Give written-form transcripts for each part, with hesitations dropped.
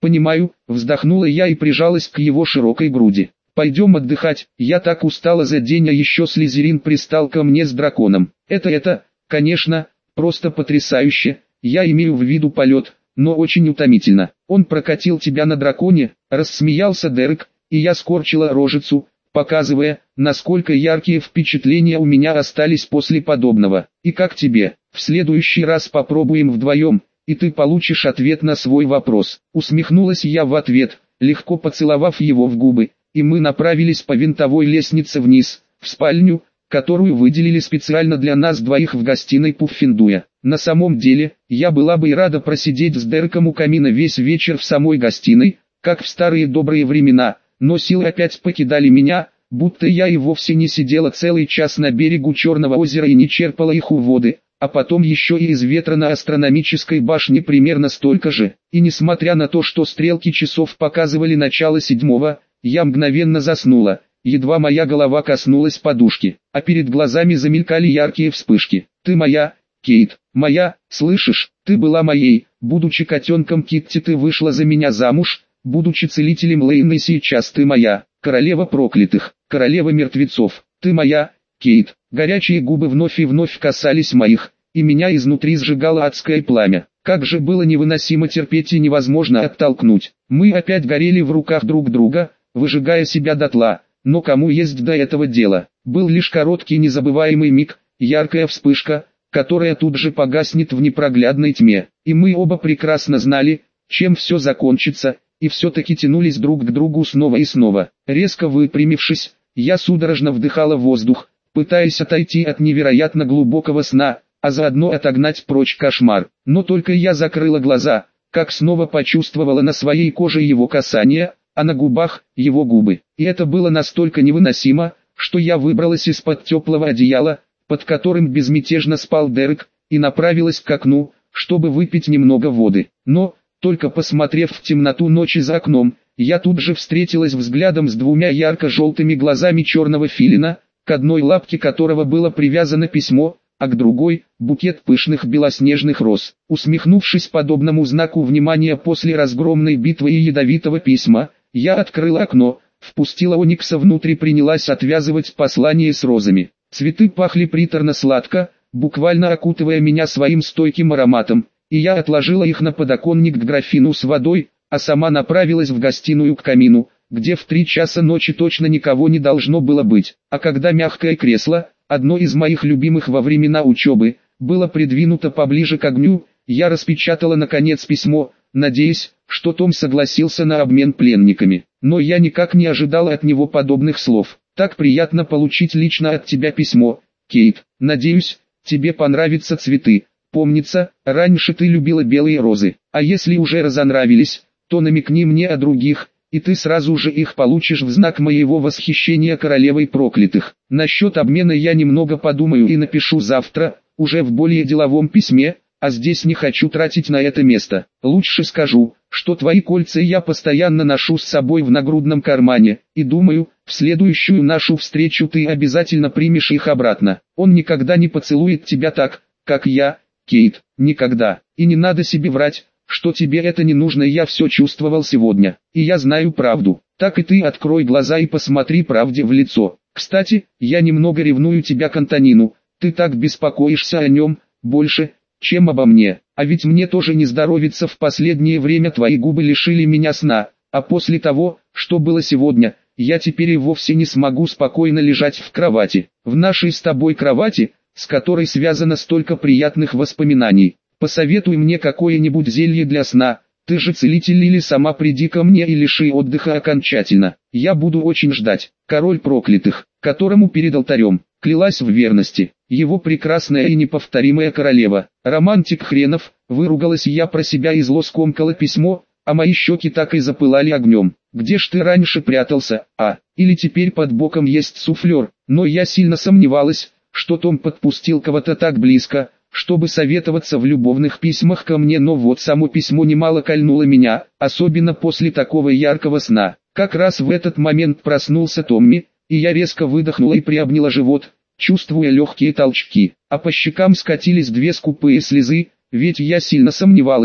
понимаю», — вздохнула я и прижалась к его широкой груди. «Пойдем отдыхать, я так устала за день, а еще Слизерин пристал ко мне с драконом. Это, конечно, просто потрясающе, я имею в виду полет, но очень утомительно. Он прокатил тебя на драконе», — рассмеялся Дерек, и я скорчила рожицу, показывая, насколько яркие впечатления у меня остались после подобного. «И как тебе? В следующий раз попробуем вдвоем, и ты получишь ответ на свой вопрос». Усмехнулась я в ответ, легко поцеловав его в губы, и мы направились по винтовой лестнице вниз, в спальню, которую выделили специально для нас двоих в гостиной Пуффендуя. На самом деле, я была бы и рада просидеть с Дереком у камина весь вечер в самой гостиной, как в старые добрые времена, но силы опять покидали меня, будто я и вовсе не сидела целый час на берегу Черного озера и не черпала их у воды, а потом еще и из ветра на астрономической башне примерно столько же. И несмотря на то, что стрелки часов показывали начало 7-го, я мгновенно заснула, едва моя голова коснулась подушки, а перед глазами замелькали яркие вспышки. «Ты моя, Кейт, моя, слышишь, ты была моей, будучи котенком Китти ты вышла за меня замуж, будучи целителем Лейны сейчас ты моя, королева проклятых, королева мертвецов, ты моя, Кейт». Горячие губы вновь и вновь касались моих, и меня изнутри сжигало адское пламя. Как же было невыносимо терпеть и невозможно оттолкнуть. Мы опять горели в руках друг друга, выжигая себя дотла, но кому есть до этого дело? Был лишь короткий незабываемый миг, яркая вспышка, которая тут же погаснет в непроглядной тьме. И мы оба прекрасно знали, чем все закончится, и все-таки тянулись друг к другу снова и снова. Резко выпрямившись, я судорожно вдыхала воздух, пытаясь отойти от невероятно глубокого сна, а заодно отогнать прочь кошмар. Но только я закрыла глаза, как снова почувствовала на своей коже его касание, а на губах его губы. И это было настолько невыносимо, что я выбралась из-под теплого одеяла, под которым безмятежно спал Дерек, и направилась к окну, чтобы выпить немного воды. Но, только посмотрев в темноту ночи за окном, я тут же встретилась взглядом с двумя ярко-желтыми глазами черного филина, к одной лапке которого было привязано письмо, а к другой – букет пышных белоснежных роз. Усмехнувшись подобному знаку внимания после разгромной битвы и ядовитого письма, я открыла окно, впустила Оникса внутрь и принялась отвязывать послание с розами. Цветы пахли приторно-сладко, буквально окутывая меня своим стойким ароматом, и я отложила их на подоконник к графину с водой, а сама направилась в гостиную к камину, где в 3 часа ночи точно никого не должно было быть. А когда мягкое кресло, одно из моих любимых во времена учебы, было придвинуто поближе к огню, я распечатала наконец письмо, надеясь, что Том согласился на обмен пленниками. Но я никак не ожидала от него подобных слов. «Так приятно получить лично от тебя письмо, Кейт. Надеюсь, тебе понравятся цветы. Помнится, раньше ты любила белые розы, а если уже разонравились, то намекни мне о других, и ты сразу же их получишь в знак моего восхищения королевой проклятых. Насчет обмена я немного подумаю и напишу завтра, уже в более деловом письме, а здесь не хочу тратить на это место. Лучше скажу, что твои кольца я постоянно ношу с собой в нагрудном кармане, и думаю, в следующую нашу встречу ты обязательно примешь их обратно. Он никогда не поцелует тебя так, как я, Кейт, никогда. И не надо себе врать, что тебе это не нужно, я все чувствовал сегодня, и я знаю правду. Так и ты открой глаза и посмотри правде в лицо. Кстати, я немного ревную тебя к Антонину, ты так беспокоишься о нем, больше, чем обо мне. А ведь мне тоже не здоровится, в последнее время твои губы лишили меня сна, а после того, что было сегодня, я теперь и вовсе не смогу спокойно лежать в кровати. В нашей с тобой кровати, с которой связано столько приятных воспоминаний. Посоветуй мне какое-нибудь зелье для сна, ты же целитель, или сама приди ко мне и лиши отдыха окончательно. Я буду очень ждать. Король проклятых, которому перед алтарем клялась в верности, его прекрасная и неповторимая королева. Романтик хренов, выругалась я про себя и зло скомкала письмо, а мои щеки так и запылали огнем. Где ж ты раньше прятался, или теперь под боком есть суфлер? Но я сильно сомневалась, что Том подпустил кого-то так близко, чтобы советоваться в любовных письмах ко мне, но вот само письмо немало кольнуло меня, особенно после такого яркого сна. Как раз в этот момент проснулся Томми, и я резко выдохнула и приобняла живот, чувствуя легкие толчки, а по щекам скатились 2 скупые слезы, ведь я сильно сомневалась,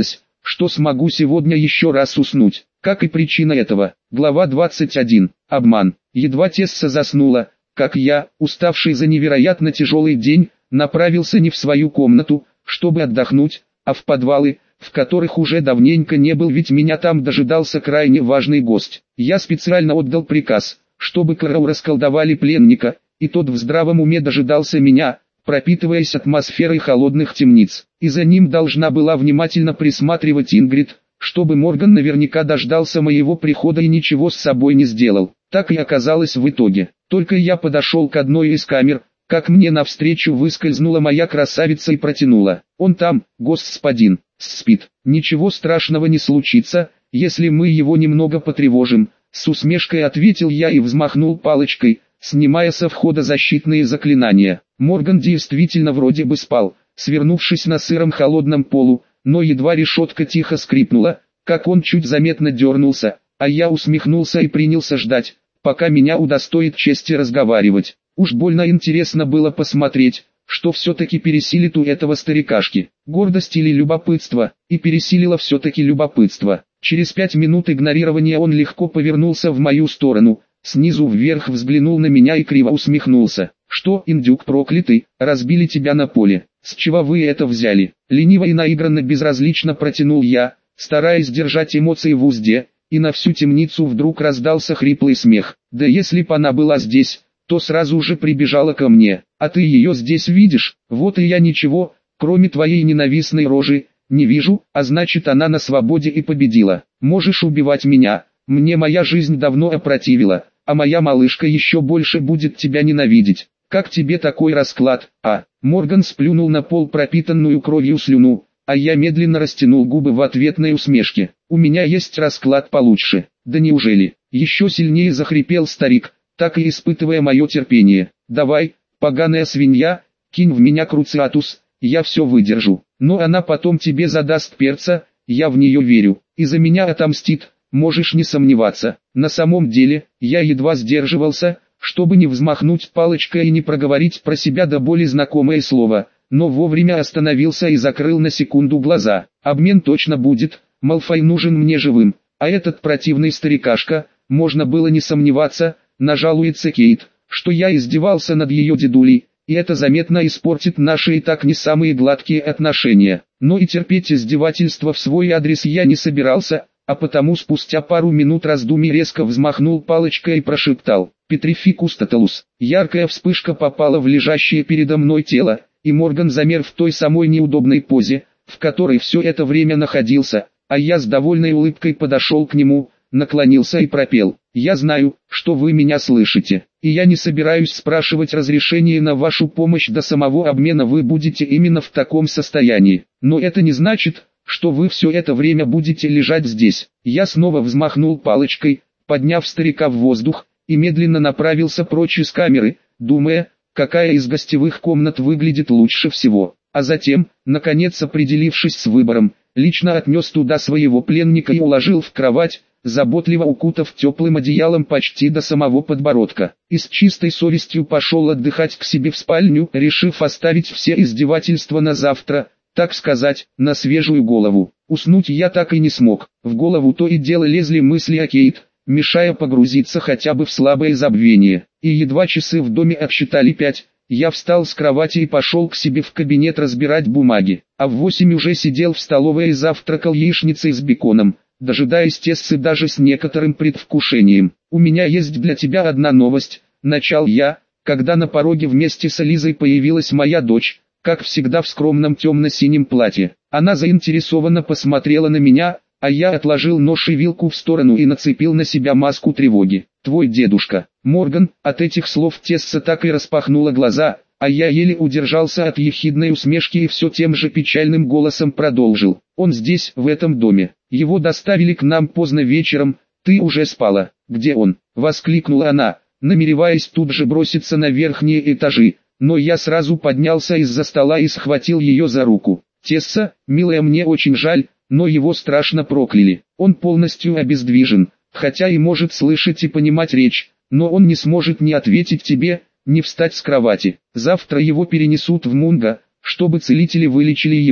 что смогу сегодня еще раз уснуть. Как и причина этого. Глава 21. Обман. Едва Тесса заснула, как я, уставший за невероятно тяжелый день, направился не в свою комнату, чтобы отдохнуть, а в подвалы, в которых уже давненько не был, ведь меня там дожидался крайне важный гость. Я специально отдал приказ, чтобы Кроу расколдовали пленника, и тот в здравом уме дожидался меня, пропитываясь атмосферой холодных темниц. И за ним должна была внимательно присматривать Ингрид, чтобы Морган наверняка дождался моего прихода и ничего с собой не сделал. Так и оказалось в итоге. Только я подошел к одной из камер, как мне навстречу выскользнула моя красавица и протянула: «Он там, господин, спит. Ничего страшного не случится, если мы его немного потревожим», с усмешкой ответил я и взмахнул палочкой, снимая со входа защитные заклинания. Морган действительно вроде бы спал, свернувшись на сыром холодном полу, но едва решетка тихо скрипнула, как он чуть заметно дернулся, а я усмехнулся и принялся ждать, пока меня удостоит чести разговаривать. Уж больно интересно было посмотреть, что все-таки пересилит у этого старикашки. Гордость или любопытство, и пересилило все-таки любопытство. Через 5 минут игнорирования он легко повернулся в мою сторону, снизу вверх взглянул на меня и криво усмехнулся. «Что, индюк проклятый, разбили тебя на поле? С чего вы это взяли?» Лениво и наигранно безразлично протянул я, стараясь держать эмоции в узде, и на всю темницу вдруг раздался хриплый смех. «Да если б она была здесь, то сразу же прибежала ко мне. А ты ее здесь видишь? Вот и я ничего, кроме твоей ненавистной рожи, не вижу, а значит она на свободе и победила. Можешь убивать меня, мне моя жизнь давно опротивила, а моя малышка еще больше будет тебя ненавидеть. Как тебе такой расклад, а?» Морган сплюнул на пол пропитанную кровью слюну, а я медленно растянул губы в ответной усмешке. «У меня есть расклад получше». «Да неужели?» Еще сильнее захрипел старик, так и испытывая мое терпение. «Давай, поганая свинья, кинь в меня круциатус, я все выдержу. Но она потом тебе задаст перца, я в нее верю, и за меня отомстит, можешь не сомневаться». На самом деле, я едва сдерживался, чтобы не взмахнуть палочкой и не проговорить про себя до боли знакомое слово, но вовремя остановился и закрыл на секунду глаза. Обмен точно будет, Малфой нужен мне живым, а этот противный старикашка, можно было не сомневаться, нажалуется Кейт, что я издевался над ее дедулей, и это заметно испортит наши и так не самые гладкие отношения. Но и терпеть издевательства в свой адрес я не собирался, а потому спустя пару минут раздумий резко взмахнул палочкой и прошептал: «Петрификус тоталус». Яркая вспышка попала в лежащее передо мной тело, и Морган замер в той самой неудобной позе, в которой все это время находился, а я с довольной улыбкой подошел к нему, наклонился и пропел: «Я знаю, что вы меня слышите, и я не собираюсь спрашивать разрешения на вашу помощь, до самого обмена вы будете именно в таком состоянии, но это не значит, что вы все это время будете лежать здесь». Я снова взмахнул палочкой, подняв старика в воздух, и медленно направился прочь из камеры, думая, какая из гостевых комнат выглядит лучше всего. А затем, наконец определившись с выбором, лично отнес туда своего пленника и уложил в кровать, заботливо укутав теплым одеялом почти до самого подбородка. И с чистой совестью пошел отдыхать к себе в спальню, решив оставить все издевательства на завтра, так сказать, на свежую голову. Уснуть я так и не смог. В голову то и дело лезли мысли о Кейт, мешая погрузиться хотя бы в слабое забвение. И едва часы в доме отсчитали 5, я встал с кровати и пошел к себе в кабинет разбирать бумаги. А в 8 уже сидел в столовой и завтракал яичницей с беконом, дожидаясь Тессы даже с некоторым предвкушением. «У меня есть для тебя одна новость», — начал я, когда на пороге вместе с Элизой появилась моя дочь, как всегда в скромном темно-синем платье. Она заинтересованно посмотрела на меня, а я отложил нож и вилку в сторону и нацепил на себя маску тревоги. «Твой дедушка, Морган». От этих слов Тесса так и распахнула глаза, а я еле удержался от ехидной усмешки и все тем же печальным голосом продолжил: «Он здесь, в этом доме. Его доставили к нам поздно вечером, ты уже спала». «Где он?» — воскликнула она, намереваясь тут же броситься на верхние этажи, но я сразу поднялся из-за стола и схватил ее за руку. «Тесса, милая, мне очень жаль, но его страшно прокляли. Он полностью обездвижен, хотя и может слышать и понимать речь, но он не сможет ни ответить тебе, ни встать с кровати. Завтра его перенесут в Мунго, чтобы целители вылечили его.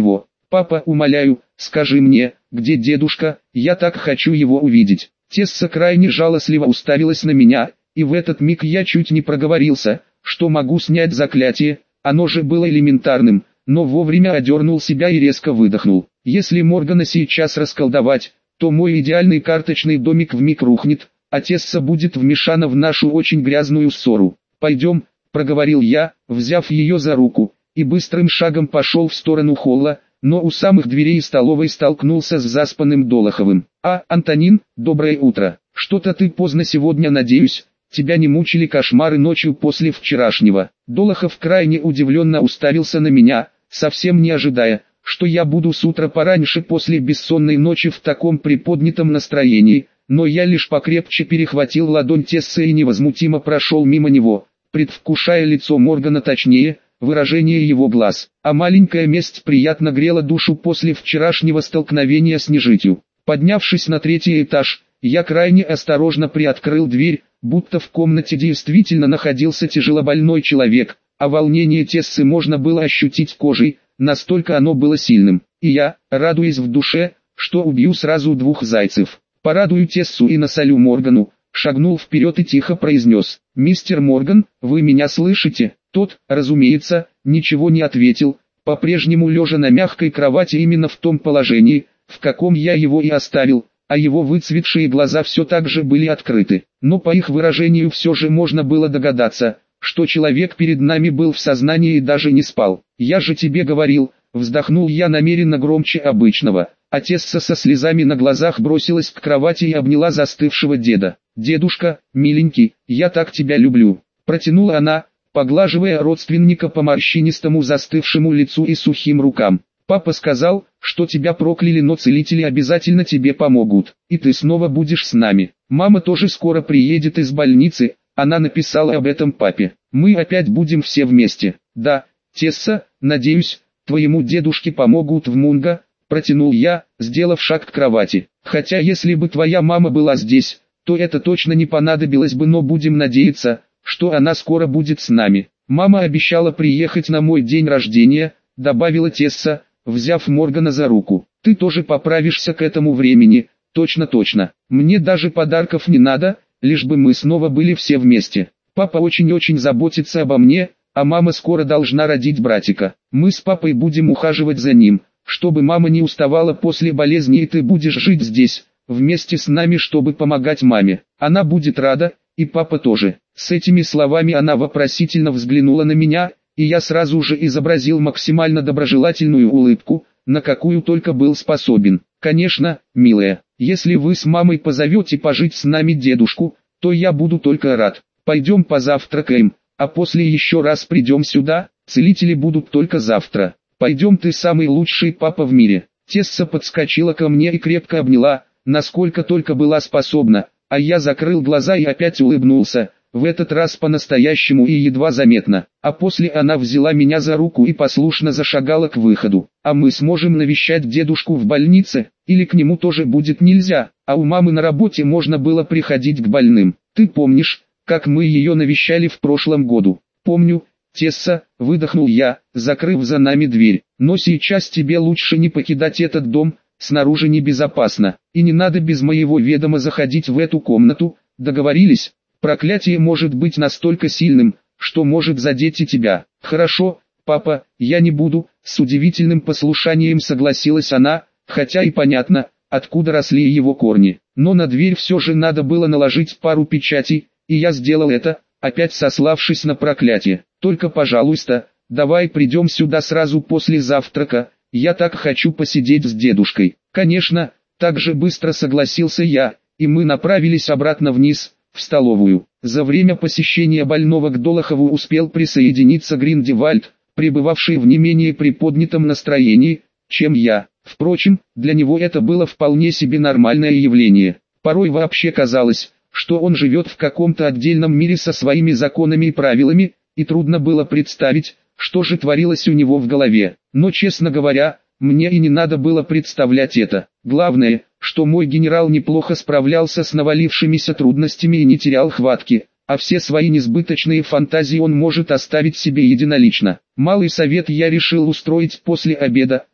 Папа, умоляю, скажи мне, где дедушка, я так хочу его увидеть. Тесса крайне жалостливо уставилась на меня, и в этот миг я чуть не проговорился, что могу снять заклятие, оно же было элементарным, но вовремя одернул себя и резко выдохнул. Если Моргана сейчас расколдовать, то мой идеальный карточный домик вмиг рухнет, а Тесса будет вмешана в нашу очень грязную ссору. «Пойдем», — проговорил я, взяв ее за руку, и быстрым шагом пошел в сторону холла, но у самых дверей столовой столкнулся с заспанным Долоховым. «Антонин, доброе утро. Что-то ты поздно сегодня, надеюсь, тебя не мучили кошмары ночью после вчерашнего». Долохов крайне удивленно уставился на меня, совсем не ожидая, что я буду с утра пораньше после бессонной ночи в таком приподнятом настроении, но я лишь покрепче перехватил ладонь Тессы и невозмутимо прошел мимо него, предвкушая лицо Моргана, точнее, выражение его глаз. А маленькая месть приятно грела душу после вчерашнего столкновения с нежитью. Поднявшись на 3-й этаж, я крайне осторожно приоткрыл дверь, будто в комнате действительно находился тяжелобольной человек, а волнение Тессы можно было ощутить кожей, настолько оно было сильным. И я, радуясь в душе, что убью сразу 2 зайцев, порадую Тессу и насолю Моргану, шагнул вперед и тихо произнес: «Мистер Морган, вы меня слышите?» Тот, разумеется, ничего не ответил, по-прежнему лежа на мягкой кровати именно в том положении, в каком я его и оставил, а его выцветшие глаза все так же были открыты. Но по их выражению все же можно было догадаться, что человек перед нами был в сознании и даже не спал. «Я же тебе говорил», вздохнул я намеренно громче обычного, а Тесса со слезами на глазах бросилась к кровати и обняла застывшего деда. «Дедушка, миленький, я так тебя люблю», протянула она, поглаживая родственника по морщинистому застывшему лицу и сухим рукам. «Папа сказал, что тебя прокляли, но целители обязательно тебе помогут, и ты снова будешь с нами. Мама тоже скоро приедет из больницы, она написала об этом папе. Мы опять будем все вместе». «Да, Тесса, надеюсь, твоему дедушке помогут в Мунго», протянул я, сделав шаг к кровати. «Хотя если бы твоя мама была здесь, то это точно не понадобилось бы, но будем надеяться, что она скоро будет с нами. Мама обещала приехать на мой день рождения», добавила Тесса, взяв Моргана за руку. «Ты тоже поправишься к этому времени». «Точно. Мне даже подарков не надо, лишь бы мы снова были все вместе. Папа очень-очень заботится обо мне, а мама скоро должна родить братика. Мы с папой будем ухаживать за ним, чтобы мама не уставала после болезни, и ты будешь жить здесь, вместе с нами, чтобы помогать маме. Она будет рада, и папа тоже». С этими словами она вопросительно взглянула на меня, и я сразу же изобразил максимально доброжелательную улыбку, на какую только был способен. «Конечно, милая, если вы с мамой позовете пожить с нами дедушку, то я буду только рад. Пойдем позавтракаем, а после еще раз придем сюда, целители будут только завтра. Пойдем, ты самый лучший папа в мире». Тесса подскочила ко мне и крепко обняла, насколько только была способна, а я закрыл глаза и опять улыбнулся, в этот раз по-настоящему и едва заметно. А после она взяла меня за руку и послушно зашагала к выходу. «А мы сможем навещать дедушку в больнице, или к нему тоже будет нельзя, а у мамы на работе можно было приходить к больным. Ты помнишь, как мы ее навещали в прошлом году?» «Помню, Тесса», выдохнул я, закрыв за нами дверь. «Но сейчас тебе лучше не покидать этот дом, снаружи небезопасно, и не надо без моего ведома заходить в эту комнату, договорились? Проклятие может быть настолько сильным, что может задеть и тебя». «Хорошо, папа, я не буду», с удивительным послушанием согласилась она, хотя и понятно, откуда росли его корни. Но на дверь все же надо было наложить пару печатей, и я сделал это, опять сославшись на проклятие. «Только, пожалуйста, давай придем сюда сразу после завтрака, я так хочу посидеть с дедушкой». «Конечно», так же быстро согласился я, и мы направились обратно вниз, в столовую. За время посещения больного к Долохову успел присоединиться Гриндевальд, пребывавший в не менее приподнятом настроении, чем я. Впрочем, для него это было вполне себе нормальное явление. Порой вообще казалось, что он живет в каком-то отдельном мире со своими законами и правилами, и трудно было представить, что же творилось у него в голове. Но, честно говоря, мне и не надо было представлять это. Главное, что мой генерал неплохо справлялся с навалившимися трудностями и не терял хватки, а все свои несбыточные фантазии он может оставить себе единолично. Малый совет я решил устроить после обеда,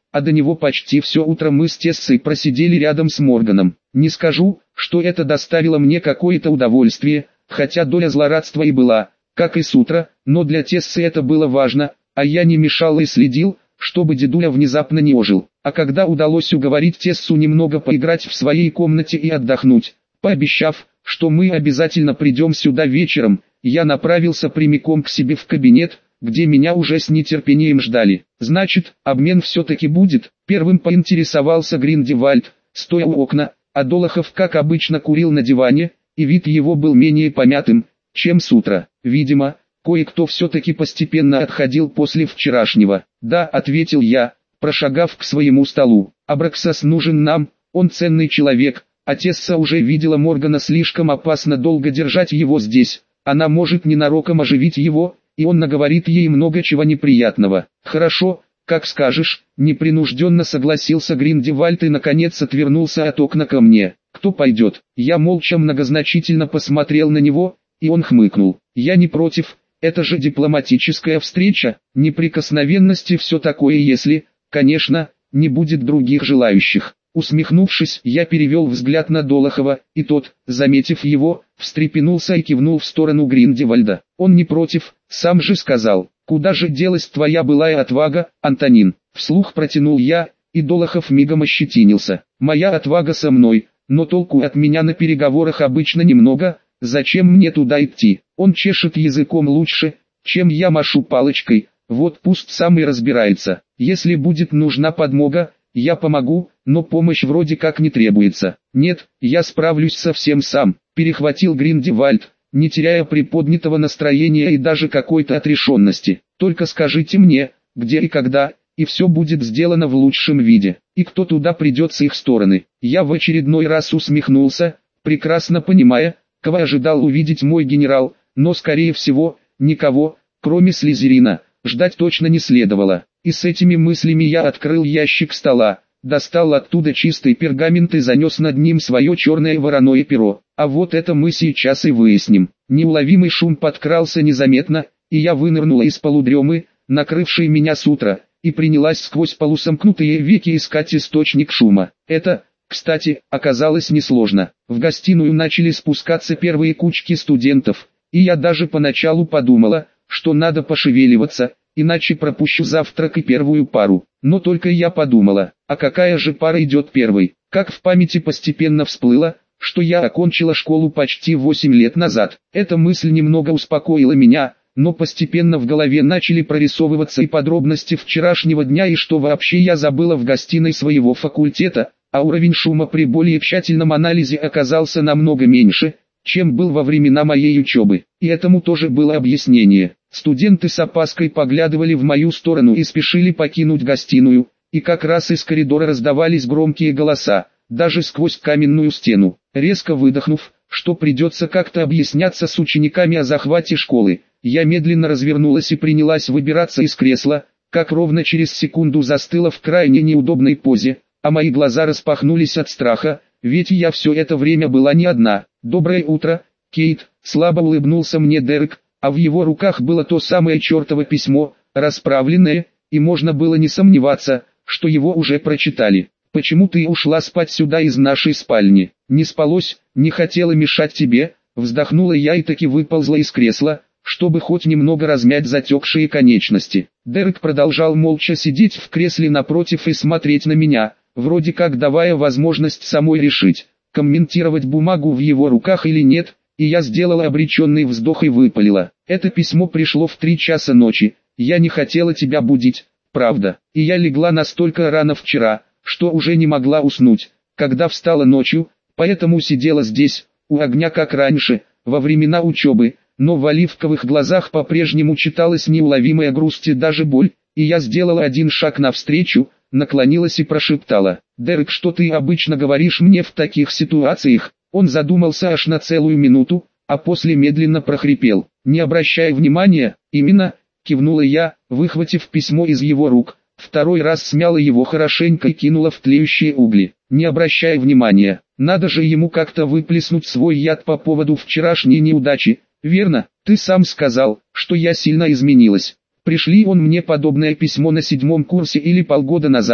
а до него почти все утро мы с Тессой просидели рядом с Морганом. Не скажу, что это доставило мне какое-то удовольствие, хотя доля злорадства и была, как и с утра, но для Тессы это было важно, а я не мешал и следил, чтобы дедуля внезапно не ожил. А когда удалось уговорить Тессу немного поиграть в своей комнате и отдохнуть, пообещав, что мы обязательно придем сюда вечером, я направился прямиком к себе в кабинет, где меня уже с нетерпением ждали. «Значит, обмен все-таки будет?» Первым поинтересовался Гриндевальд, стоя у окна, а Долохов как обычно курил на диване, и вид его был менее помятым, чем с утра. Видимо, кое-кто все-таки постепенно отходил после вчерашнего. «Да», — ответил я, прошагав к своему столу. «Абраксас нужен нам, он ценный человек, а Тесса уже видела Моргана, слишком опасно долго держать его здесь, она может ненароком оживить его, и он наговорит ей много чего неприятного». «Хорошо, как скажешь», — непринужденно согласился Гриндевальд и наконец отвернулся от окна ко мне. «Кто пойдет?» Я молча многозначительно посмотрел на него, и он хмыкнул. «Я не против, это же дипломатическая встреча, неприкосновенности все такое, если, конечно, не будет других желающих». Усмехнувшись, я перевел взгляд на Долохова, и тот, заметив его, встрепенулся и кивнул в сторону Гриндевальда. «Он не против, сам же сказал. Куда же делась твоя былая отвага, Антонин?» Вслух протянул я, и Долохов мигом ощетинился. «Моя отвага со мной, но толку от меня на переговорах обычно немного, зачем мне туда идти? Он чешет языком лучше, чем я машу палочкой, вот пусть сам и разбирается. Если будет нужна подмога, я помогу, но помощь вроде как не требуется». «Нет, я справлюсь совсем сам», — перехватил Гриндевальд, не теряя приподнятого настроения и даже какой-то отрешенности. «Только скажите мне, где и когда, и все будет сделано в лучшем виде. И кто туда придет с их стороны?» Я в очередной раз усмехнулся, прекрасно понимая, кого ожидал увидеть мой генерал, но скорее всего, никого, кроме Слизерина, ждать точно не следовало. И с этими мыслями я открыл ящик стола, достал оттуда чистый пергамент и занес над ним свое черное вороное перо. А вот это мы сейчас и выясним. Неуловимый шум подкрался незаметно, и я вынырнула из полудремы, накрывшей меня с утра, и принялась сквозь полусомкнутые веки искать источник шума. Это, кстати, оказалось несложно. В гостиную начали спускаться первые кучки студентов, и я даже поначалу подумала, что надо пошевеливаться, иначе пропущу завтрак и первую пару. Но только я подумала, а какая же пара идет первой? Как в памяти постепенно всплыло, что я окончила школу почти 8 лет назад. Эта мысль немного успокоила меня, но постепенно в голове начали прорисовываться и подробности вчерашнего дня, и что вообще я забыла в гостиной своего факультета, а уровень шума при более тщательном анализе оказался намного меньше, чем был во времена моей учебы. И этому тоже было объяснение. Студенты с опаской поглядывали в мою сторону и спешили покинуть гостиную, и как раз из коридора раздавались громкие голоса, даже сквозь каменную стену. Резко выдохнув, что придется как-то объясняться с учениками о захвате школы, я медленно развернулась и принялась выбираться из кресла, как ровно через секунду застыла в крайне неудобной позе, а мои глаза распахнулись от страха, ведь я все это время была не одна. «Доброе утро, Кейт», — слабо улыбнулся мне Дерек, а в его руках было то самое чертово письмо, расправленное, и можно было не сомневаться, что его уже прочитали. «Почему ты ушла спать сюда из нашей спальни?» «Не спалось, не хотела мешать тебе», — вздохнула я и таки выползла из кресла, чтобы хоть немного размять затекшие конечности. Дерек продолжал молча сидеть в кресле напротив и смотреть на меня, вроде как давая возможность самой решить, комментировать бумагу в его руках или нет, и я сделала обреченный вздох и выпалила. «Это письмо пришло в 3 часа ночи, я не хотела тебя будить, правда, и я легла настолько рано вчера, что уже не могла уснуть, когда встала ночью, поэтому сидела здесь, у огня как раньше, во времена учебы, но в оливковых глазах по-прежнему читалась неуловимая грусть и даже боль, и я сделала один шаг навстречу, наклонилась и прошептала: «Дерек, что ты обычно говоришь мне в таких ситуациях?» Он задумался аж на целую минуту, а после медленно прохрипел: «Не обращай внимания». «Именно», — кивнула я, выхватив письмо из его рук, второй раз смяла его хорошенько и кинула в тлеющие угли. «Не обращай внимания, надо же ему как-то выплеснуть свой яд по поводу вчерашней неудачи, верно? Ты сам сказал, что я сильно изменилась. Пришли он мне подобное письмо на 7-м курсе или полгода назад,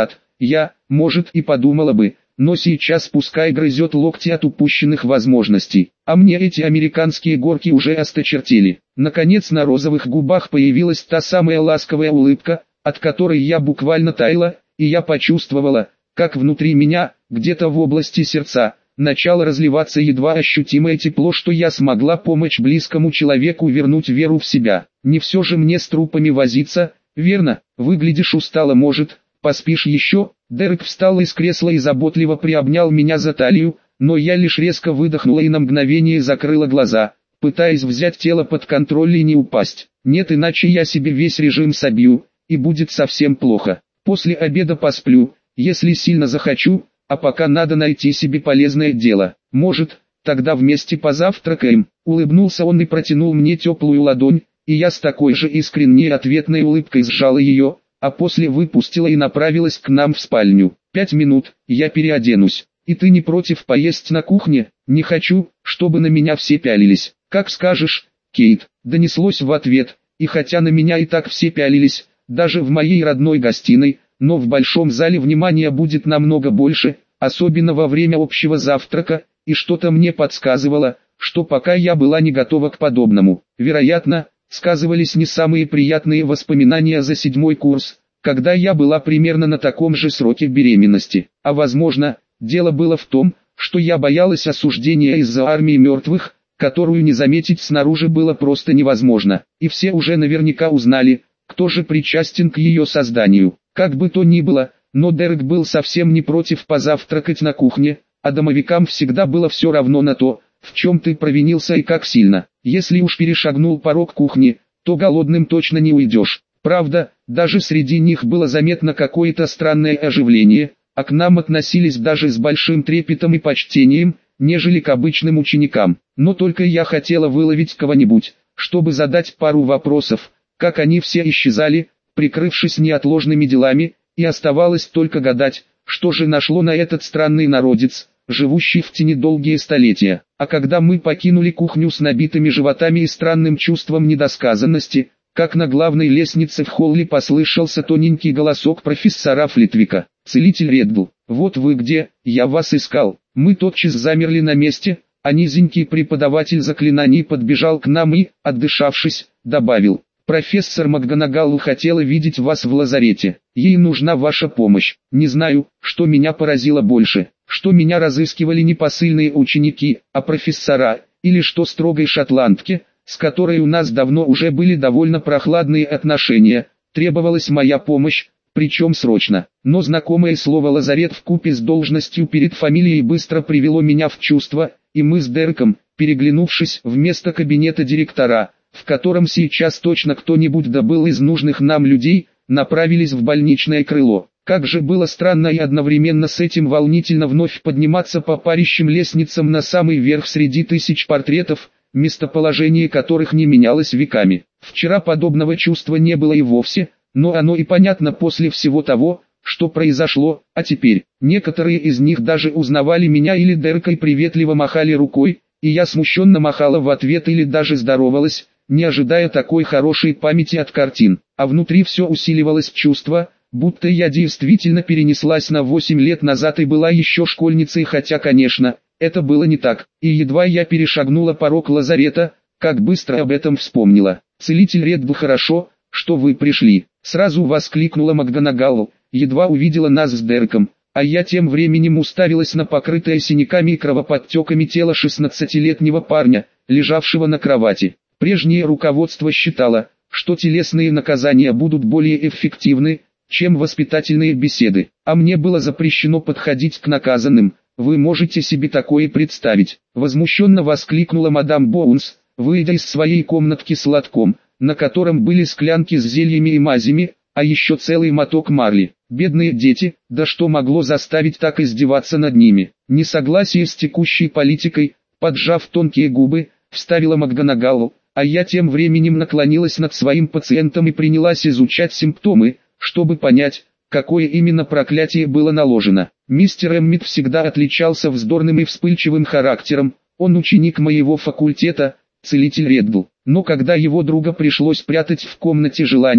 Я, может, и подумала бы, но сейчас пускай грызет локти от упущенных возможностей. А мне эти американские горки уже осточертели. Наконец на розовых губах появилась та самая ласковая улыбка, от которой я буквально таяла, и я почувствовала, как внутри меня, где-то в области сердца, начало разливаться едва ощутимое тепло, что я смогла помочь близкому человеку вернуть веру в себя. Не все же мне с трупами возиться, верно? Выглядишь устало, может, поспишь еще? Дерек встал из кресла и заботливо приобнял меня за талию, но я лишь резко выдохнула и на мгновение закрыла глаза, пытаясь взять тело под контроль и не упасть. Нет, иначе я себе весь режим собью, и будет совсем плохо. После обеда посплю, если сильно захочу, а пока надо найти себе полезное дело. Может, тогда вместе позавтракаем? Улыбнулся он и протянул мне теплую ладонь, и я с такой же искренней ответной улыбкой сжала ее, а после выпустила и направилась к нам в спальню. 5 минут, я переоденусь. И ты не против поесть на кухне? Не хочу, чтобы на меня все пялились. Как скажешь, Кейт, донеслось в ответ, и хотя на меня и так все пялились, даже в моей родной гостиной, но в большом зале внимания будет намного больше, особенно во время общего завтрака, и что-то мне подсказывало, что пока я была не готова к подобному. Вероятно, сказывались не самые приятные воспоминания за 7-й курс, когда я была примерно на таком же сроке беременности. А возможно, дело было в том, что я боялась осуждения из-за армии мертвых, которую не заметить снаружи было просто невозможно. И все уже наверняка узнали, кто же причастен к ее созданию. Как бы то ни было, но Дерек был совсем не против позавтракать на кухне, а домовикам всегда было все равно на то, в чем ты провинился и как сильно. Если уж перешагнул порог кухни, то голодным точно не уйдешь. Правда, даже среди них было заметно какое-то странное оживление, а к нам относились даже с большим трепетом и почтением, нежели к обычным ученикам. Но только я хотела выловить кого-нибудь, чтобы задать пару вопросов, как они все исчезали, прикрывшись неотложными делами, и оставалось только гадать, что же нашло на этот странный народец, живущий в тени долгие столетия. А когда мы покинули кухню с набитыми животами и странным чувством недосказанности, как на главной лестнице в холле послышался тоненький голосок профессора Флитвика. «Целитель Реддл, вот вы где, я вас искал». Мы тотчас замерли на месте, а низенький преподаватель заклинаний подбежал к нам и, отдышавшись, добавил: «Профессор МакГонагалл хотела видеть вас в лазарете. Ей нужна ваша помощь. Не знаю, что меня поразило больше, что меня разыскивали не посыльные ученики, а профессора, или что строгой шотландке, с которой у нас давно уже были довольно прохладные отношения, требовалась моя помощь, причем срочно». Но знакомое слово «лазарет» вкупе с должностью перед фамилией быстро привело меня в чувство, и мы с Дереком, переглянувшись вместо кабинета директора, в котором сейчас точно кто-нибудь добыл из нужных нам людей, направились в больничное крыло. Как же было странно и одновременно с этим волнительно вновь подниматься по парящим лестницам на самый верх среди тысяч портретов, местоположение которых не менялось веками. Вчера подобного чувства не было и вовсе, но оно и понятно после всего того, что произошло, а теперь, некоторые из них даже узнавали меня или Дерека и приветливо махали рукой, и я смущенно махала в ответ или даже здоровалась, не ожидая такой хорошей памяти от картин, а внутри все усиливалось чувство, будто я действительно перенеслась на 8 лет назад и была еще школьницей, хотя, конечно, это было не так, и едва я перешагнула порог лазарета, как быстро об этом вспомнила. «Целитель Реддл, хорошо, что вы пришли», — сразу воскликнула МакГонагалл, едва увидела нас с Дереком, а я тем временем уставилась на покрытое синяками и кровоподтеками тело 16-летнего парня, лежавшего на кровати. Прежнее руководство считало, что телесные наказания будут более эффективны, чем воспитательные беседы, а мне было запрещено подходить к наказанным. «Вы можете себе такое представить?» — возмущенно воскликнула мадам Боунс, выйдя из своей комнатки с лотком, на котором были склянки с зельями и мазями, а еще целый моток марли. Бедные дети, да что могло заставить так издеваться над ними? Несогласие с текущей политикой, поджав тонкие губы, вставила МакГонагалл, а я тем временем наклонилась над своим пациентом и принялась изучать симптомы, чтобы понять, какое именно проклятие было наложено. Мистер Эммит всегда отличался вздорным и вспыльчивым характером, он ученик моего факультета, целитель Реддл. Но когда его друга пришлось прятать в комнате желаний,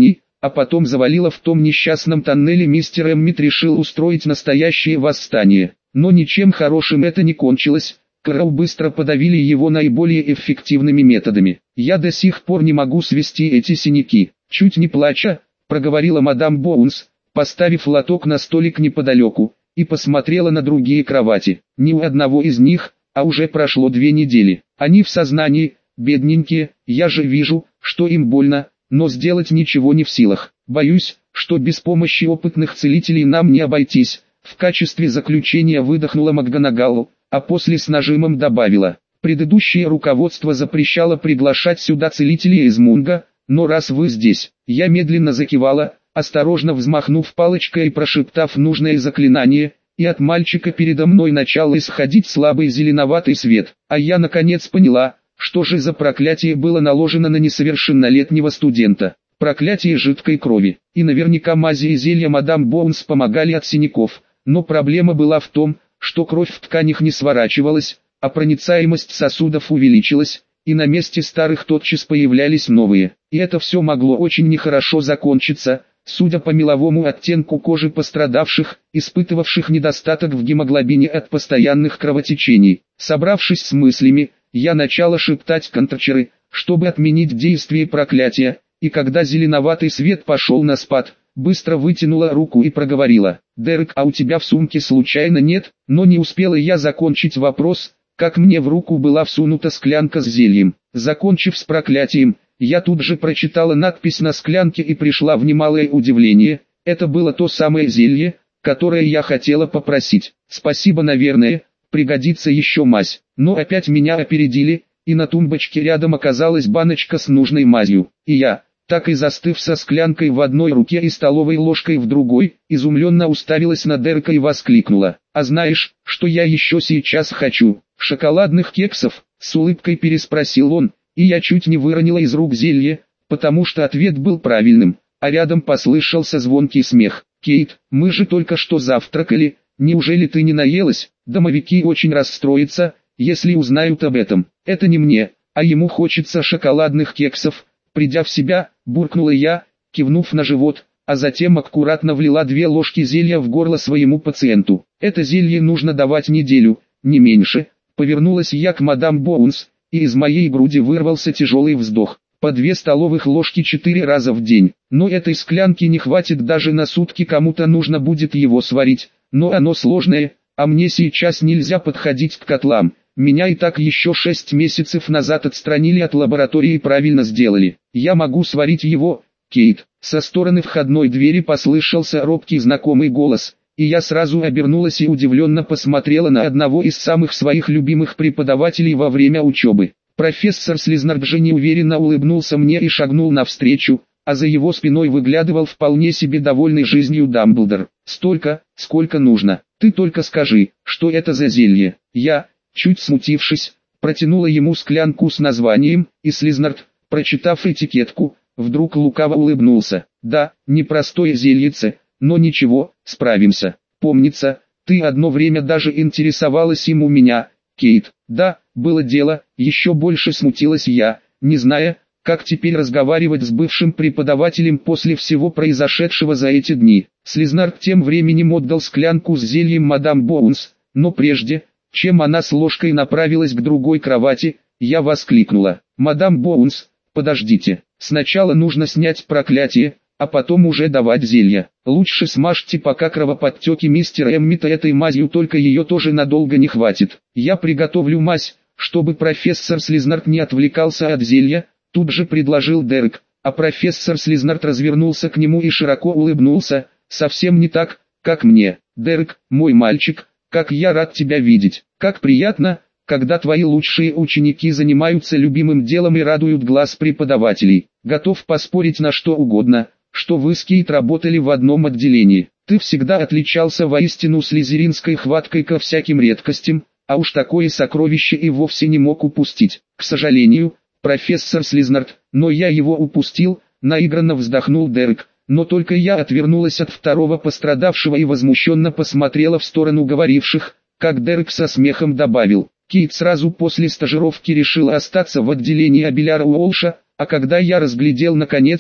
а потом завалило в том несчастном тоннеле. Мистер Эммит решил устроить настоящее восстание. Но ничем хорошим это не кончилось. Кэрол быстро подавили его наиболее эффективными методами. «Я до сих пор не могу свести эти синяки», — чуть не плача, проговорила мадам Боунс, поставив лоток на столик неподалеку, и посмотрела на другие кровати. Ни у одного из них, а уже прошло 2 недели. Они в сознании, бедненькие, я же вижу, что им больно, но сделать ничего не в силах. Боюсь, что без помощи опытных целителей нам не обойтись. В качестве заключения выдохнула МакГонагалл, а после с нажимом добавила: предыдущее руководство запрещало приглашать сюда целителей из Мунга, но раз вы здесь. Я медленно закивала, осторожно взмахнув палочкой и прошептав нужное заклинание, и от мальчика передо мной начал исходить слабый зеленоватый свет, а я наконец поняла, что же за проклятие было наложено на несовершеннолетнего студента. Проклятие жидкой крови, и наверняка мази и зелья мадам Боунс помогали от синяков, но проблема была в том, что кровь в тканях не сворачивалась, а проницаемость сосудов увеличилась, и на месте старых тотчас появлялись новые, и это все могло очень нехорошо закончиться, судя по меловому оттенку кожи пострадавших, испытывавших недостаток в гемоглобине от постоянных кровотечений. Собравшись с мыслями, я начала шептать контрчеры, чтобы отменить действие проклятия, и когда зеленоватый свет пошел на спад, быстро вытянула руку и проговорила: «Дерек, а у тебя в сумке случайно нет?» Но не успела я закончить вопрос, как мне в руку была всунута склянка с зельем. Закончив с проклятием, я тут же прочитала надпись на склянке и пришла в немалое удивление. Это было то самое зелье, которое я хотела попросить. Спасибо, наверное, пригодится еще мазь. Но опять меня опередили, и на тумбочке рядом оказалась баночка с нужной мазью. И я, так и застыв со склянкой в одной руке и столовой ложкой в другой, изумленно уставилась на Дерека и воскликнула: «А знаешь, что я еще сейчас хочу? Шоколадных кексов?» С улыбкой переспросил он, и я чуть не выронила из рук зелье, потому что ответ был правильным, а рядом послышался звонкий смех. «Кейт, мы же только что завтракали, неужели ты не наелась? Домовики очень расстроятся, если узнают об этом. Это не мне, а ему хочется шоколадных кексов». Придя в себя, буркнула я, кивнув на живот, а затем аккуратно влила 2 ложки зелья в горло своему пациенту. «Это зелье нужно давать неделю, не меньше». Повернулась я к мадам Боунс, и из моей груди вырвался тяжелый вздох. По 2 столовых ложки 4 раза в день. Но этой склянки не хватит даже на сутки, кому-то нужно будет его сварить. Но оно сложное, а мне сейчас нельзя подходить к котлам. Меня и так еще 6 месяцев назад отстранили от лаборатории и правильно сделали. Я могу сварить его, Кейт. Со стороны входной двери послышался робкий знакомый голос, и я сразу обернулась и удивленно посмотрела на одного из самых своих любимых преподавателей во время учебы. Профессор Слизнард же неуверенно улыбнулся мне и шагнул навстречу, а за его спиной выглядывал вполне себе довольный жизнью Дамблдор. «Столько, сколько нужно. Ты только скажи, что это за зелье?» Я, чуть смутившись, протянула ему склянку с названием, и Слизнард, прочитав этикетку, вдруг лукаво улыбнулся. «Да, непростое зельице, но ничего, справимся. Помнится, ты одно время даже интересовалась им у меня, Кейт». «Да, было дело», еще больше смутилась я, не зная, как теперь разговаривать с бывшим преподавателем после всего произошедшего за эти дни. Слизнард тем временем отдал склянку с зельем мадам Боунс, но прежде, чем она с ложкой направилась к другой кровати, я воскликнула: «Мадам Боунс, подождите, сначала нужно снять проклятие, а потом уже давать зелье. Лучше смажьте пока кровоподтеки мистера Эммита этой мазью, только ее тоже надолго не хватит. Я приготовлю мазь, чтобы профессор Слизнард не отвлекался от зелья», тут же предложил Дерек, а профессор Слизнард развернулся к нему и широко улыбнулся: «Совсем не так, как мне. Дерек, мой мальчик, как я рад тебя видеть. Как приятно, когда твои лучшие ученики занимаются любимым делом и радуют глаз преподавателей. Готов поспорить на что угодно, что вы с Кейт работали в одном отделении. Ты всегда отличался воистину слизеринской хваткой ко всяким редкостям, а уж такое сокровище и вовсе не мог упустить. К сожалению, профессор Слизнард, но я его упустил», наигранно вздохнул Дерек. Но только я отвернулась от второго пострадавшего и возмущенно посмотрела в сторону говоривших, как Дерек со смехом добавил: «Кейт сразу после стажировки решила остаться в отделении Абеляра Уолша, а когда я разглядел наконец,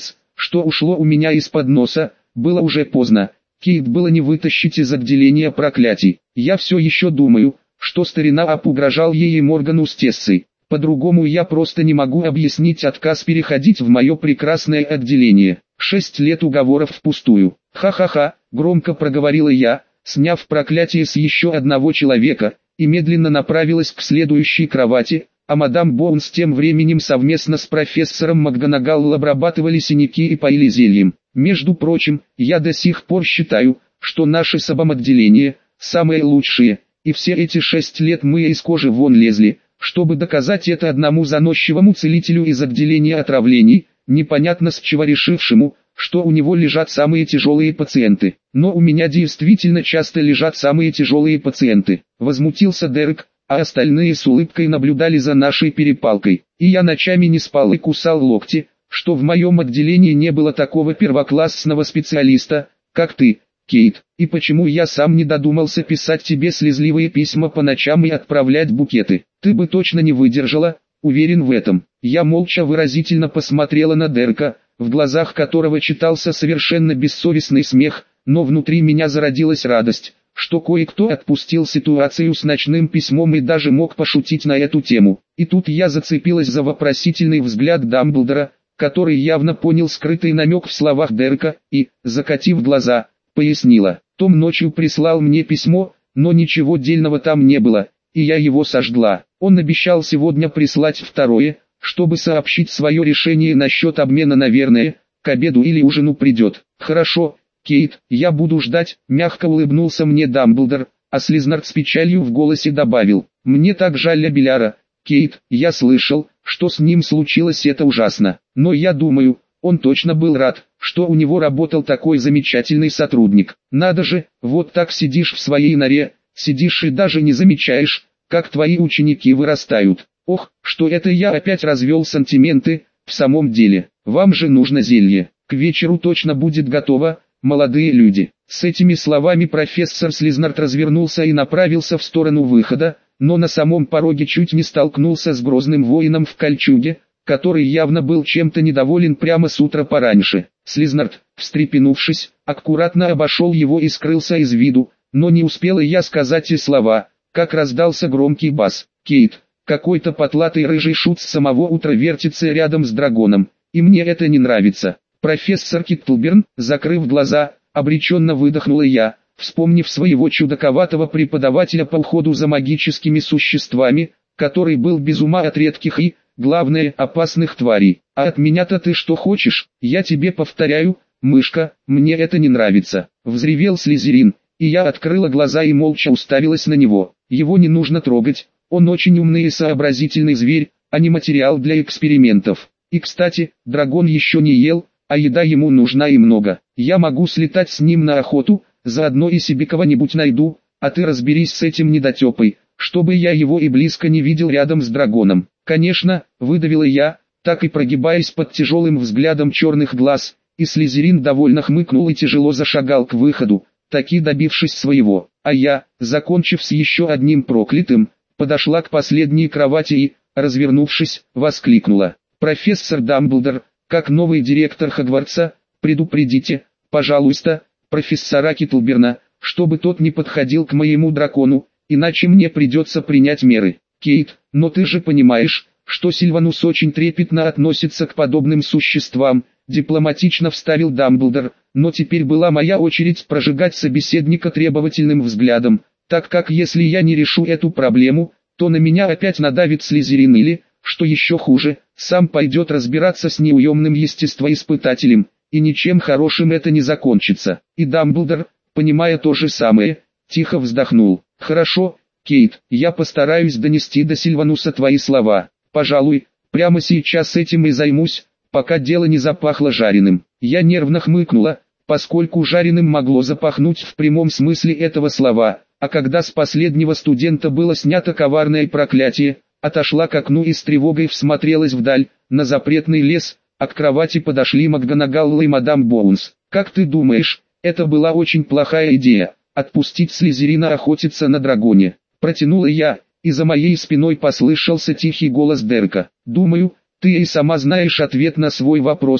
что ушло у меня из-под носа, было уже поздно. Кейт было не вытащить из отделения проклятий. Я все еще думаю, что старина Ап угрожал ей и Моргану с Тессой. По-другому я просто не могу объяснить отказ переходить в мое прекрасное отделение. 6 лет уговоров впустую. Ха-ха-ха, громко проговорила я, сняв проклятие с еще одного человека, и медленно направилась к следующей кровати, а мадам Боунс тем временем совместно с профессором МакГонагалл обрабатывали синяки и поили зельем. Между прочим, я до сих пор считаю, что наши отделения самые лучшие, и все эти 6 лет мы из кожи вон лезли, чтобы доказать это одному заносчивому целителю из отделения отравлений, непонятно с чего решившему, что у него лежат самые тяжелые пациенты. Но у меня действительно часто лежат самые тяжелые пациенты. Возмутился Дерек, а остальные с улыбкой наблюдали за нашей перепалкой. И я ночами не спал и кусал локти, что в моем отделении не было такого первоклассного специалиста, как ты, Кейт. И почему я сам не додумался писать тебе слезливые письма по ночам и отправлять букеты? Ты бы точно не выдержала, уверен в этом. Я молча выразительно посмотрела на Дерека, в глазах которого читался совершенно бессовестный смех, но внутри меня зародилась радость, что кое-кто отпустил ситуацию с ночным письмом и даже мог пошутить на эту тему. И тут я зацепилась за вопросительный взгляд Дамблдора, который явно понял скрытый намек в словах Дерека, и, закатив глаза, пояснила: «Том ночью прислал мне письмо, но ничего дельного там не было, и я его сожгла. Он обещал сегодня прислать второе, чтобы сообщить свое решение насчет обмена, наверное, к обеду или ужину придет». «Хорошо, Кейт, я буду ждать», — мягко улыбнулся мне Дамблдор, а Слизнард с печалью в голосе добавил: «Мне так жаль Абеляра, Кейт, я слышал, что с ним случилось это ужасно, но я думаю, он точно был рад, что у него работал такой замечательный сотрудник. Надо же, вот так сидишь в своей норе, сидишь и даже не замечаешь, как твои ученики вырастают. Ох, что это я опять развел сантименты, в самом деле, вам же нужно зелье, к вечеру точно будет готово, молодые люди». С этими словами профессор Слизнард развернулся и направился в сторону выхода, но на самом пороге чуть не столкнулся с грозным воином в кольчуге, который явно был чем-то недоволен прямо с утра пораньше. Слизнард, встрепенувшись, аккуратно обошел его и скрылся из виду, но не успела я сказать и слова, как раздался громкий бас: «Кейт, какой-то потлатый рыжий шут с самого утра вертится рядом с драконом, и мне это не нравится». Профессор Киттлберн, закрыв глаза, обреченно выдохнула я, вспомнив своего чудаковатого преподавателя по уходу за магическими существами, который был без ума от редких и, главное, опасных тварей. «А от меня-то ты что хочешь? Я тебе повторяю, мышка, мне это не нравится», — взревел Слизерин, и я открыла глаза и молча уставилась на него. «Его не нужно трогать, он очень умный и сообразительный зверь, а не материал для экспериментов. И кстати, дракон еще не ел, а еда ему нужна и много. Я могу слетать с ним на охоту, заодно и себе кого-нибудь найду, а ты разберись с этим недотепой, чтобы я его и близко не видел рядом с драконом». «Конечно», — выдавила я, так и прогибаясь под тяжелым взглядом черных глаз, и Слизерин довольно хмыкнул и тяжело зашагал к выходу, таки добившись своего. А я, закончив с еще одним проклятым, подошла к последней кровати и, развернувшись, воскликнула: «Профессор Дамблдор, как новый директор Хогвартса, предупредите, пожалуйста, профессора Киттлберна, чтобы тот не подходил к моему дракону, иначе мне придется принять меры». «Кейт, но ты же понимаешь, что Сильванус очень трепетно относится к подобным существам», — дипломатично вставил Дамблдор, но теперь была моя очередь прожигать собеседника требовательным взглядом, так как если я не решу эту проблему, то на меня опять надавит Слизерин или, что еще хуже, сам пойдет разбираться с неуемным естествоиспытателем, и ничем хорошим это не закончится. И Дамблдор, понимая то же самое, тихо вздохнул. «Хорошо, Кейт, я постараюсь донести до Сильвануса твои слова. Пожалуй, прямо сейчас этим и займусь, пока дело не запахло жареным». Я нервно хмыкнула, поскольку жареным могло запахнуть в прямом смысле этого слова, а когда с последнего студента было снято коварное проклятие, отошла к окну и с тревогой всмотрелась вдаль, на запретный лес, а к кровати подошли МакГонагалл и мадам Боунс. «Как ты думаешь, это была очень плохая идея, отпустить Слизерина охотиться на драконе?» Протянула я, и за моей спиной послышался тихий голос Дерека. «Думаю, ты и сама знаешь ответ на свой вопрос,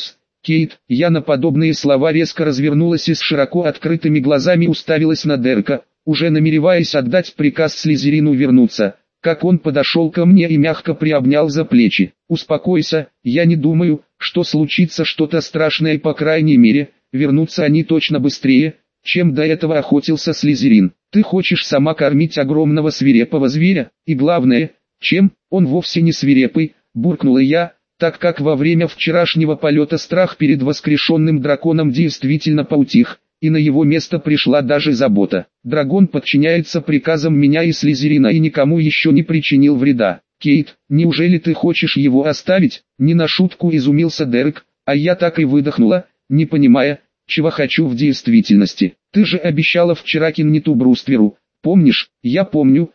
Кейт, я на подобные слова резко развернулась и с широко открытыми глазами уставилась на Дерека, уже намереваясь отдать приказ Слизерину вернуться, как он подошел ко мне и мягко приобнял за плечи. «Успокойся, я не думаю, что случится что-то страшное, по крайней мере, вернутся они точно быстрее, чем до этого охотился Слизерин. Ты хочешь сама кормить огромного свирепого зверя, и главное, чем, он вовсе не свирепый», буркнула я, так как во время вчерашнего полета страх перед воскрешенным драконом действительно поутих, и на его место пришла даже забота. Дракон подчиняется приказам меня и Слизерина и никому еще не причинил вреда. «Кейт, неужели ты хочешь его оставить?» Не на шутку изумился Дерек, а я так и выдохнула, не понимая, чего хочу в действительности. «Ты же обещала вчера Кеннету Брустверу, помнишь?» «Я помню,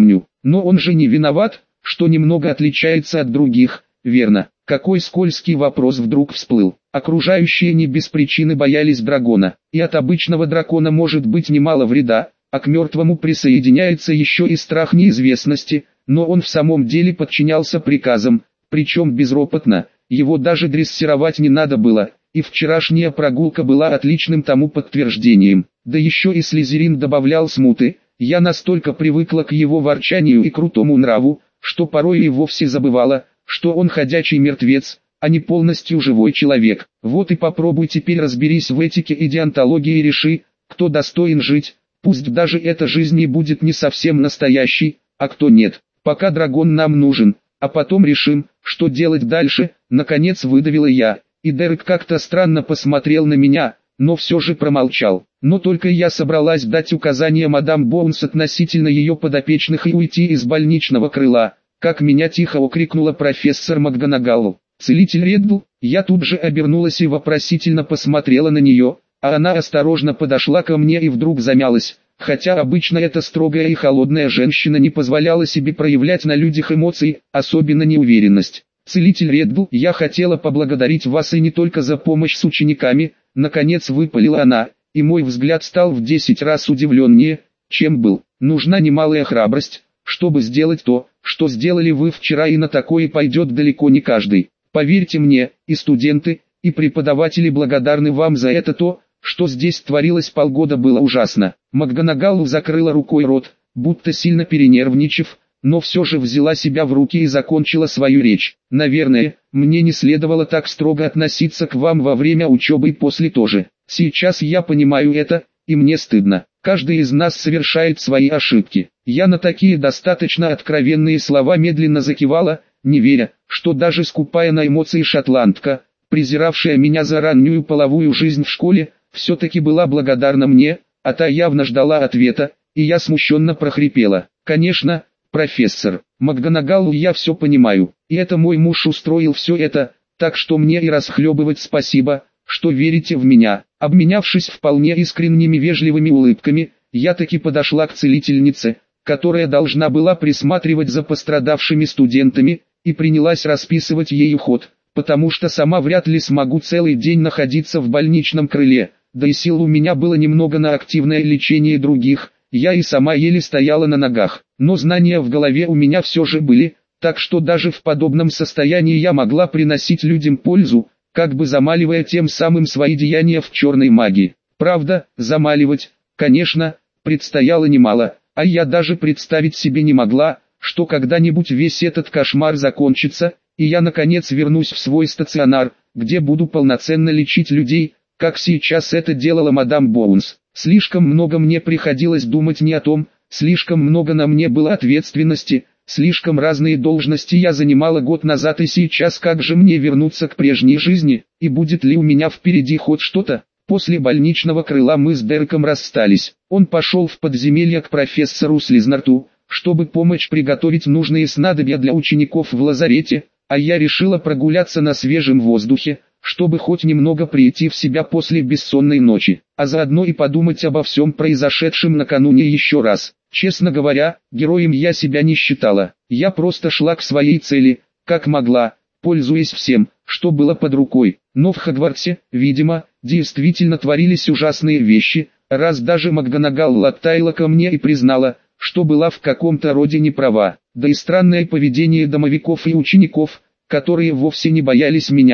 но он же не виноват, что немного отличается от других, верно?» Какой скользкий вопрос вдруг всплыл. Окружающие не без причины боялись дракона, и от обычного дракона может быть немало вреда, а к мертвому присоединяется еще и страх неизвестности, но он в самом деле подчинялся приказам, причем безропотно, его даже дрессировать не надо было, и вчерашняя прогулка была отличным тому подтверждением. Да еще и Слизерин добавлял смуты, я настолько привыкла к его ворчанию и крутому нраву, что порой и вовсе забывала, что он ходячий мертвец, а не полностью живой человек. Вот и попробуй теперь разберись в этике и деонтологии и реши, кто достоин жить, пусть даже эта жизнь и будет не совсем настоящей, а кто нет. Пока дракон нам нужен, а потом решим, что делать дальше, наконец выдавила я, и Дерек как-то странно посмотрел на меня, но все же промолчал. Но только я собралась дать указание мадам Боунс относительно ее подопечных и уйти из больничного крыла, как меня тихо окрикнула профессор МакГонагалл. «Целитель Реддл?» Я тут же обернулась и вопросительно посмотрела на нее, а она осторожно подошла ко мне и вдруг замялась, хотя обычно эта строгая и холодная женщина не позволяла себе проявлять на людях эмоций, особенно неуверенность. «Целитель Реддл, я хотела поблагодарить вас и не только за помощь с учениками», наконец выпалила она, и мой взгляд стал в 10 раз удивленнее, чем был. «Нужна немалая храбрость, чтобы сделать то, что сделали вы вчера, и на такое пойдет далеко не каждый. Поверьте мне, и студенты, и преподаватели благодарны вам за это. То, что здесь творилось полгода, было ужасно». МакГонагалл закрыла рукой рот, будто сильно перенервничав, но все же взяла себя в руки и закончила свою речь. «Наверное, мне не следовало так строго относиться к вам во время учебы и после тоже. Сейчас я понимаю это, и мне стыдно. Каждый из нас совершает свои ошибки». Я на такие достаточно откровенные слова медленно закивала, не веря, что даже скупая на эмоции шотландка, презиравшая меня за раннюю половую жизнь в школе, все-таки была благодарна мне, а та явно ждала ответа, и я смущенно прохрипела: «Конечно, профессор МакГонагалл, я все понимаю, и это мой муж устроил все это, так что мне и расхлебывать. Спасибо, что верите в меня». Обменявшись вполне искренними вежливыми улыбками, я таки подошла к целительнице, которая должна была присматривать за пострадавшими студентами, и принялась расписывать ей уход, потому что сама вряд ли смогу целый день находиться в больничном крыле, да и сил у меня было немного на активное лечение других, я и сама еле стояла на ногах, но знания в голове у меня все же были, так что даже в подобном состоянии я могла приносить людям пользу, как бы замаливая тем самым свои деяния в черной магии. Правда, замаливать, конечно, предстояло немало, а я даже представить себе не могла, что когда-нибудь весь этот кошмар закончится, и я наконец вернусь в свой стационар, где буду полноценно лечить людей, как сейчас это делала мадам Боунс. Слишком много мне приходилось думать не о том, слишком много на мне было ответственности, слишком разные должности я занимала год назад и сейчас. Как же мне вернуться к прежней жизни, и будет ли у меня впереди хоть что-то? После больничного крыла мы с Дереком расстались. Он пошел в подземелье к профессору Слизнарту, чтобы помочь приготовить нужные снадобья для учеников в лазарете, а я решила прогуляться на свежем воздухе, чтобы хоть немного прийти в себя после бессонной ночи, а заодно и подумать обо всем произошедшем накануне еще раз. Честно говоря, героем я себя не считала, я просто шла к своей цели, как могла, пользуясь всем, что было под рукой. Но в Хогвартсе, видимо, действительно творились ужасные вещи, раз даже МакГонагалл оттаяла ко мне и признала, что была в каком-то роде не права. Да и странное поведение домовиков и учеников, которые вовсе не боялись меня,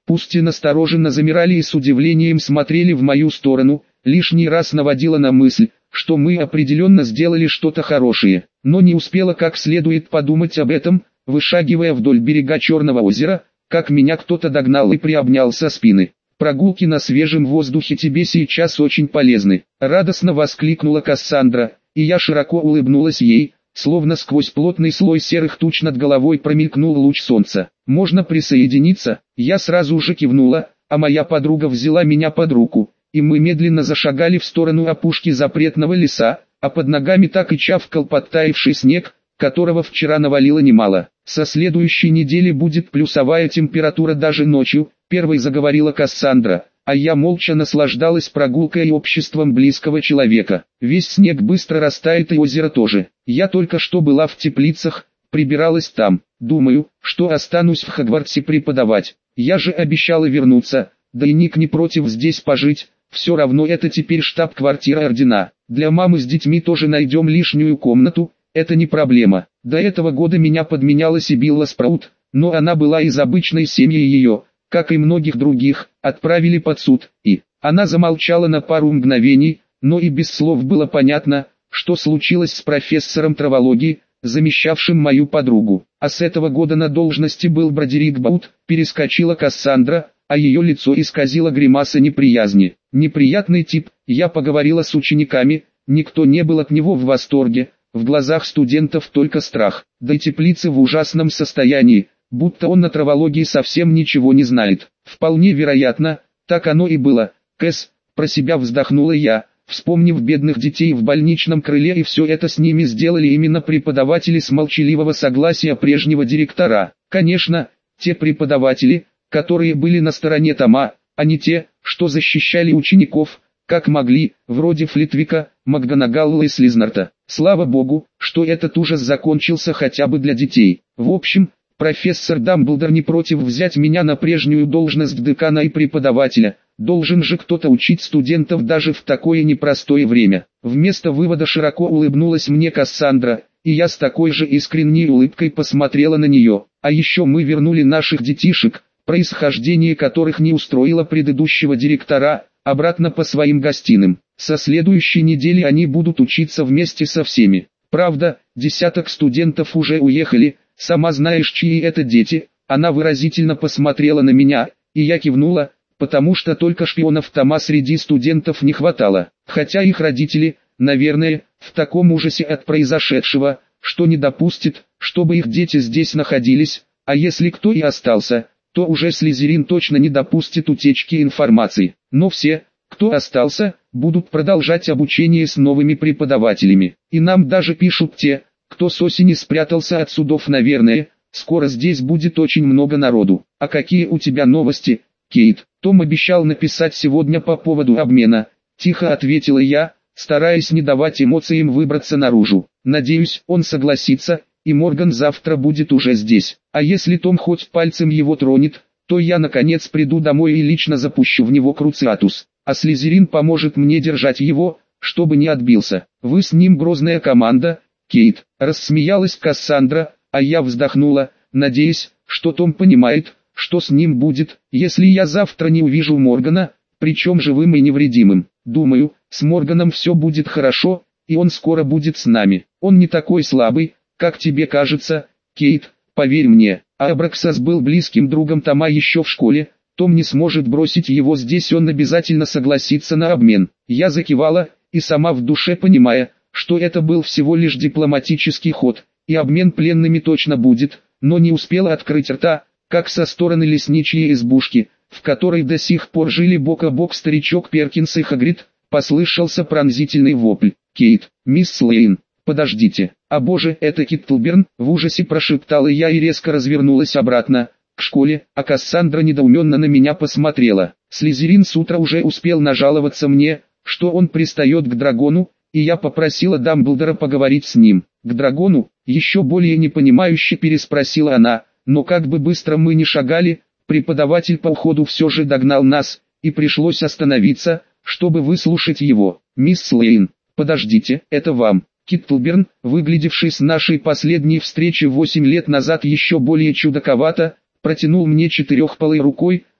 пусть и настороженно замирали и с удивлением смотрели в мою сторону, лишний раз наводило на мысль, что мы определенно сделали что-то хорошее, но не успела как следует подумать об этом, вышагивая вдоль берега Черного озера, как меня кто-то догнал и приобнял со спины. «Прогулки на свежем воздухе тебе сейчас очень полезны», — радостно воскликнула Кассандра, и я широко улыбнулась ей, словно сквозь плотный слой серых туч над головой промелькнул луч солнца. «Можно присоединиться?» Я сразу же кивнула, а моя подруга взяла меня под руку, и мы медленно зашагали в сторону опушки запретного леса, а под ногами так и чавкал подтаявший снег, которого вчера навалило немало. «Со следующей недели будет плюсовая температура даже ночью», — первой заговорила Кассандра, а я молча наслаждалась прогулкой и обществом близкого человека. Весь снег быстро растает и озеро тоже. Я только что была в теплицах, прибиралась там. Думаю, что останусь в Хогвартсе преподавать. Я же обещала вернуться, да и Ник не против здесь пожить. Все равно это теперь штаб-квартира Ордена. Для мамы с детьми тоже найдем лишнюю комнату, это не проблема. До этого года меня подменяла Сибилла Спраут, но она была из обычной семьи, ее, как и многих других, отправили под суд, и... Она замолчала на пару мгновений, но и без слов было понятно, что случилось с профессором травологии, замещавшим мою подругу. А с этого года на должности был Бродерик Баут, перескочила Кассандра, а ее лицо исказило гримаса неприязни. Неприятный тип, я поговорила с учениками, никто не был от него в восторге, в глазах студентов только страх, да и теплицы в ужасном состоянии, будто он на травологии совсем ничего не знает. Вполне вероятно, так оно и было. Кэс, про себя вздохнула я, вспомнив бедных детей в больничном крыле, и все это с ними сделали именно преподаватели с молчаливого согласия прежнего директора. Конечно, те преподаватели, которые были на стороне Тома, а не те, что защищали учеников, как могли, вроде Флитвика, МакГонагалла и Слизнарта. Слава богу, что этот ужас закончился хотя бы для детей. В общем, профессор Дамблдор не против взять меня на прежнюю должность декана и преподавателя. Должен же кто-то учить студентов даже в такое непростое время. Вместо вывода широко улыбнулась мне Кассандра, и я с такой же искренней улыбкой посмотрела на нее. А еще мы вернули наших детишек, происхождение которых не устроило предыдущего директора, обратно по своим гостиным. Со следующей недели они будут учиться вместе со всеми. Правда, десяток студентов уже уехали, сама знаешь, чьи это дети. Она выразительно посмотрела на меня, и я кивнула, потому что только шпионов Тома среди студентов не хватало. Хотя их родители, наверное, в таком ужасе от произошедшего, что не допустят, чтобы их дети здесь находились, а если кто и остался, то уже Слизерин точно не допустит утечки информации. Но все, кто остался, будут продолжать обучение с новыми преподавателями. И нам даже пишут те, кто с осени спрятался от судов, наверное, скоро здесь будет очень много народу. А какие у тебя новости, Кейт? Том обещал написать сегодня по поводу обмена, тихо ответила я, стараясь не давать эмоциям выбраться наружу. Надеюсь, он согласится, и Морган завтра будет уже здесь. А если Том хоть пальцем его тронет, то я наконец приду домой и лично запущу в него Круциатус. А Слизерин поможет мне держать его, чтобы не отбился. Вы с ним грозная команда, Кейт. Рассмеялась Кассандра, а я вздохнула, надеясь, что Том понимает, что с ним будет, если я завтра не увижу Моргана, причем живым и невредимым. Думаю, с Морганом все будет хорошо, и он скоро будет с нами. Он не такой слабый, как тебе кажется, Кейт, поверь мне. Абраксас был близким другом Тома еще в школе, Том не сможет бросить его здесь, он обязательно согласится на обмен. Я закивала, и сама в душе понимая, что это был всего лишь дипломатический ход, и обмен пленными точно будет, но не успела открыть рта, как со стороны лесничьей избушки, в которой до сих пор жили бок о бок старичок Перкинс и Хагрид, послышался пронзительный вопль. «Кейт, мисс Слейн, подождите, а боже, это Киттлберн!» В ужасе прошептала я и резко развернулась обратно, к школе, а Кассандра недоуменно на меня посмотрела. Слизерин с утра уже успел нажаловаться мне, что он пристает к дракону, и я попросила Дамблдора поговорить с ним. «К дракону?» — еще более непонимающе переспросила она, но как бы быстро мы ни шагали, преподаватель по уходу все же догнал нас, и пришлось остановиться, чтобы выслушать его. «Мисс Слейн, подождите, это вам». Киттлберн, выглядевший с нашей последней встречи 8 лет назад еще более чудаковато, протянул мне четырехпалой рукой,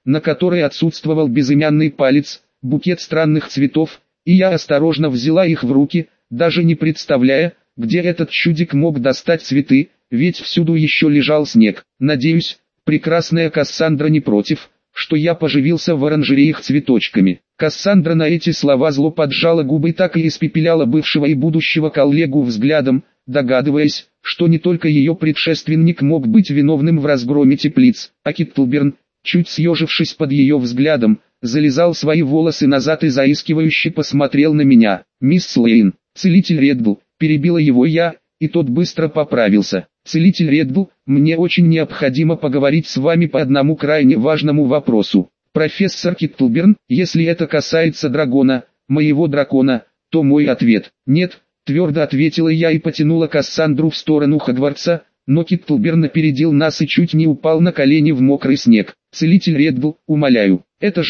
на которой отсутствовал безымянный палец, букет странных цветов, и я осторожно взяла их в руки, даже не представляя, где этот чудик мог достать цветы, ведь всюду еще лежал снег. Надеюсь, прекрасная Кассандра не против, что я поживился в оранжереях цветочками. Кассандра на эти слова зло поджала губы и так и испепеляла бывшего и будущего коллегу взглядом, догадываясь, что не только ее предшественник мог быть виновным в разгроме теплиц, а Киттлберн, чуть съежившись под ее взглядом, залезал свои волосы назад и заискивающе посмотрел на меня. «Мисс Слейн, целитель Реддл», перебила его я, и тот быстро поправился. «Целитель Реддл, мне очень необходимо поговорить с вами по одному крайне важному вопросу. Профессор Киттлберн, если это касается дракона, моего дракона, то мой ответ – нет», твердо ответила я и потянула Кассандру в сторону Хогвартса, но Киттлберн опередил нас и чуть не упал на колени в мокрый снег. «Целитель Реддл, умоляю, это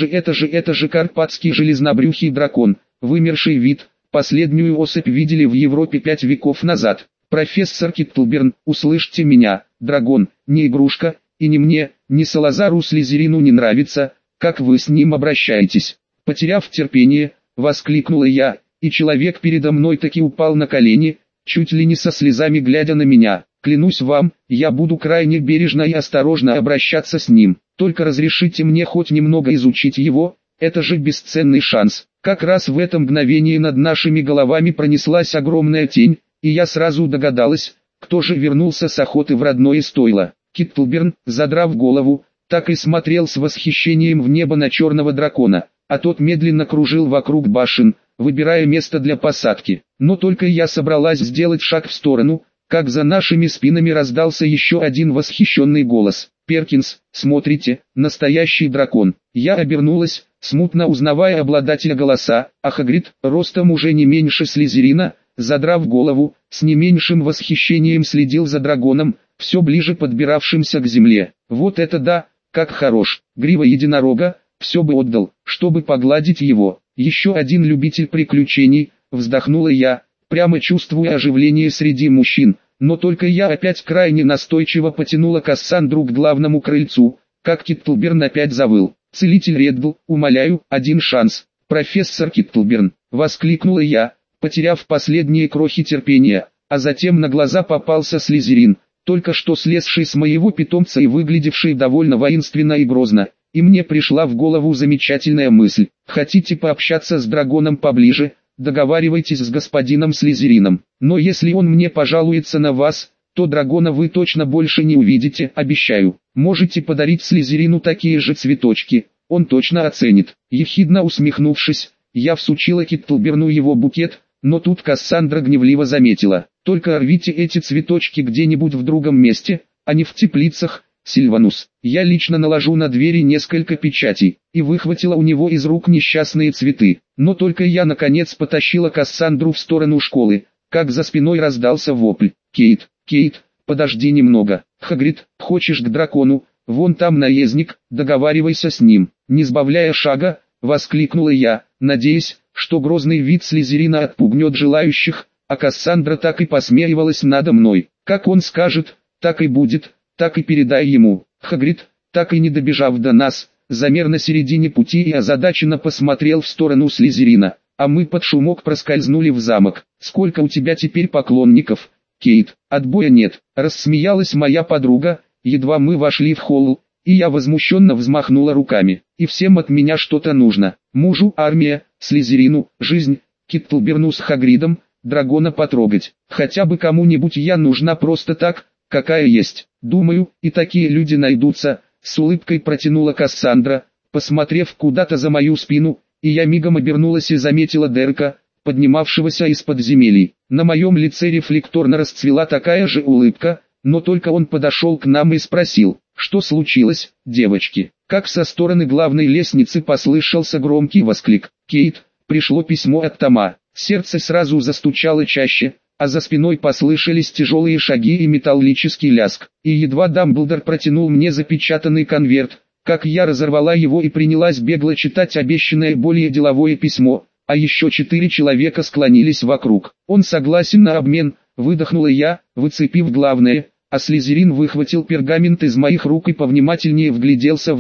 же карпатский железнобрюхий дракон, вымерший вид, последнюю особь видели в Европе 5 веков назад. Профессор Киттлберн, услышьте меня, дракон, не игрушка, и ни мне, ни Салазару Слизерину не нравится, как вы с ним обращаетесь». Потеряв терпение, воскликнула я, и человек передо мной таки упал на колени, чуть ли не со слезами глядя на меня. «Клянусь вам, я буду крайне бережно и осторожно обращаться с ним, только разрешите мне хоть немного изучить его, это же бесценный шанс». Как раз в это мгновение над нашими головами пронеслась огромная тень, и я сразу догадалась, кто же вернулся с охоты в родное стойло. Киттлберн, задрав голову, так и смотрел с восхищением в небо на черного дракона, а тот медленно кружил вокруг башен, выбирая место для посадки. Но только я собралась сделать шаг в сторону, как за нашими спинами раздался еще один восхищенный голос. «Перкинс, смотрите, настоящий дракон». Я обернулась, смутно узнавая обладателя голоса, а Хагрид, ростом уже не меньше Слизерина, задрав голову, с не меньшим восхищением следил за драконом, все ближе подбиравшимся к земле. «Вот это да, как хорош, грива единорога, все бы отдал, чтобы погладить его». «Еще один любитель приключений», вздохнула я, прямо чувствуя оживление среди мужчин, но только я опять крайне настойчиво потянула Кассандру к главному крыльцу, как Киттлберн опять завыл. «Целитель Реддл, умоляю, один шанс». «Профессор Киттлберн», воскликнула я, потеряв последние крохи терпения, а затем на глаза попался Слизерин, только что слезший с моего питомца и выглядевший довольно воинственно и грозно, и мне пришла в голову замечательная мысль. «Хотите пообщаться с драконом поближе? Договаривайтесь с господином Слизерином, но если он мне пожалуется на вас, то дракона вы точно больше не увидите, обещаю. Можете подарить Слизерину такие же цветочки, он точно оценит». Ехидно усмехнувшись, я всучила Киттлберну его букет, но тут Кассандра гневливо заметила: «Только рвите эти цветочки где-нибудь в другом месте, а не в теплицах, Сильванус. Я лично наложу на двери несколько печатей», и выхватила у него из рук несчастные цветы. Но только я наконец потащила Кассандру в сторону школы, как за спиной раздался вопль: «Кейт, Кейт, подожди немного. Хагрид, хочешь к дракону? Вон там наездник, договаривайся с ним». Не сбавляя шага, воскликнула я, надеясь, что грозный вид Слизерина отпугнет желающих, а Кассандра так и посмеивалась надо мной. «Как он скажет, так и будет, так и передай ему». Хагрид, так и не добежав до нас, замер на середине пути и озадаченно посмотрел в сторону Слизерина, а мы под шумок проскользнули в замок. «Сколько у тебя теперь поклонников, Кейт?» «Отбоя нет», рассмеялась моя подруга, едва мы вошли в холл, и я возмущенно взмахнула руками. «И всем от меня что-то нужно. Мужу армия, Слизерину жизнь, Киттлберну с Хагридом дракона потрогать. Хотя бы кому-нибудь я нужна просто так, какая есть. Думаю, и такие люди найдутся», с улыбкой протянула Кассандра, посмотрев куда-то за мою спину, и я мигом обернулась и заметила Дерека, поднимавшегося из подземелий. На моем лице рефлекторно расцвела такая же улыбка, но только он подошел к нам и спросил: «Что случилось, девочки?» Как со стороны главной лестницы послышался громкий восклик: «Кейт, пришло письмо от Тома». Сердце сразу застучало чаще, а за спиной послышались тяжелые шаги и металлический лязг. И едва Дамблдор протянул мне запечатанный конверт, как я разорвала его и принялась бегло читать обещанное более деловое письмо, а еще 4 человека склонились вокруг. «Он согласен на обмен», выдохнула я, выцепив главное, а Слизерин выхватил пергамент из моих рук и повнимательнее вгляделся в него.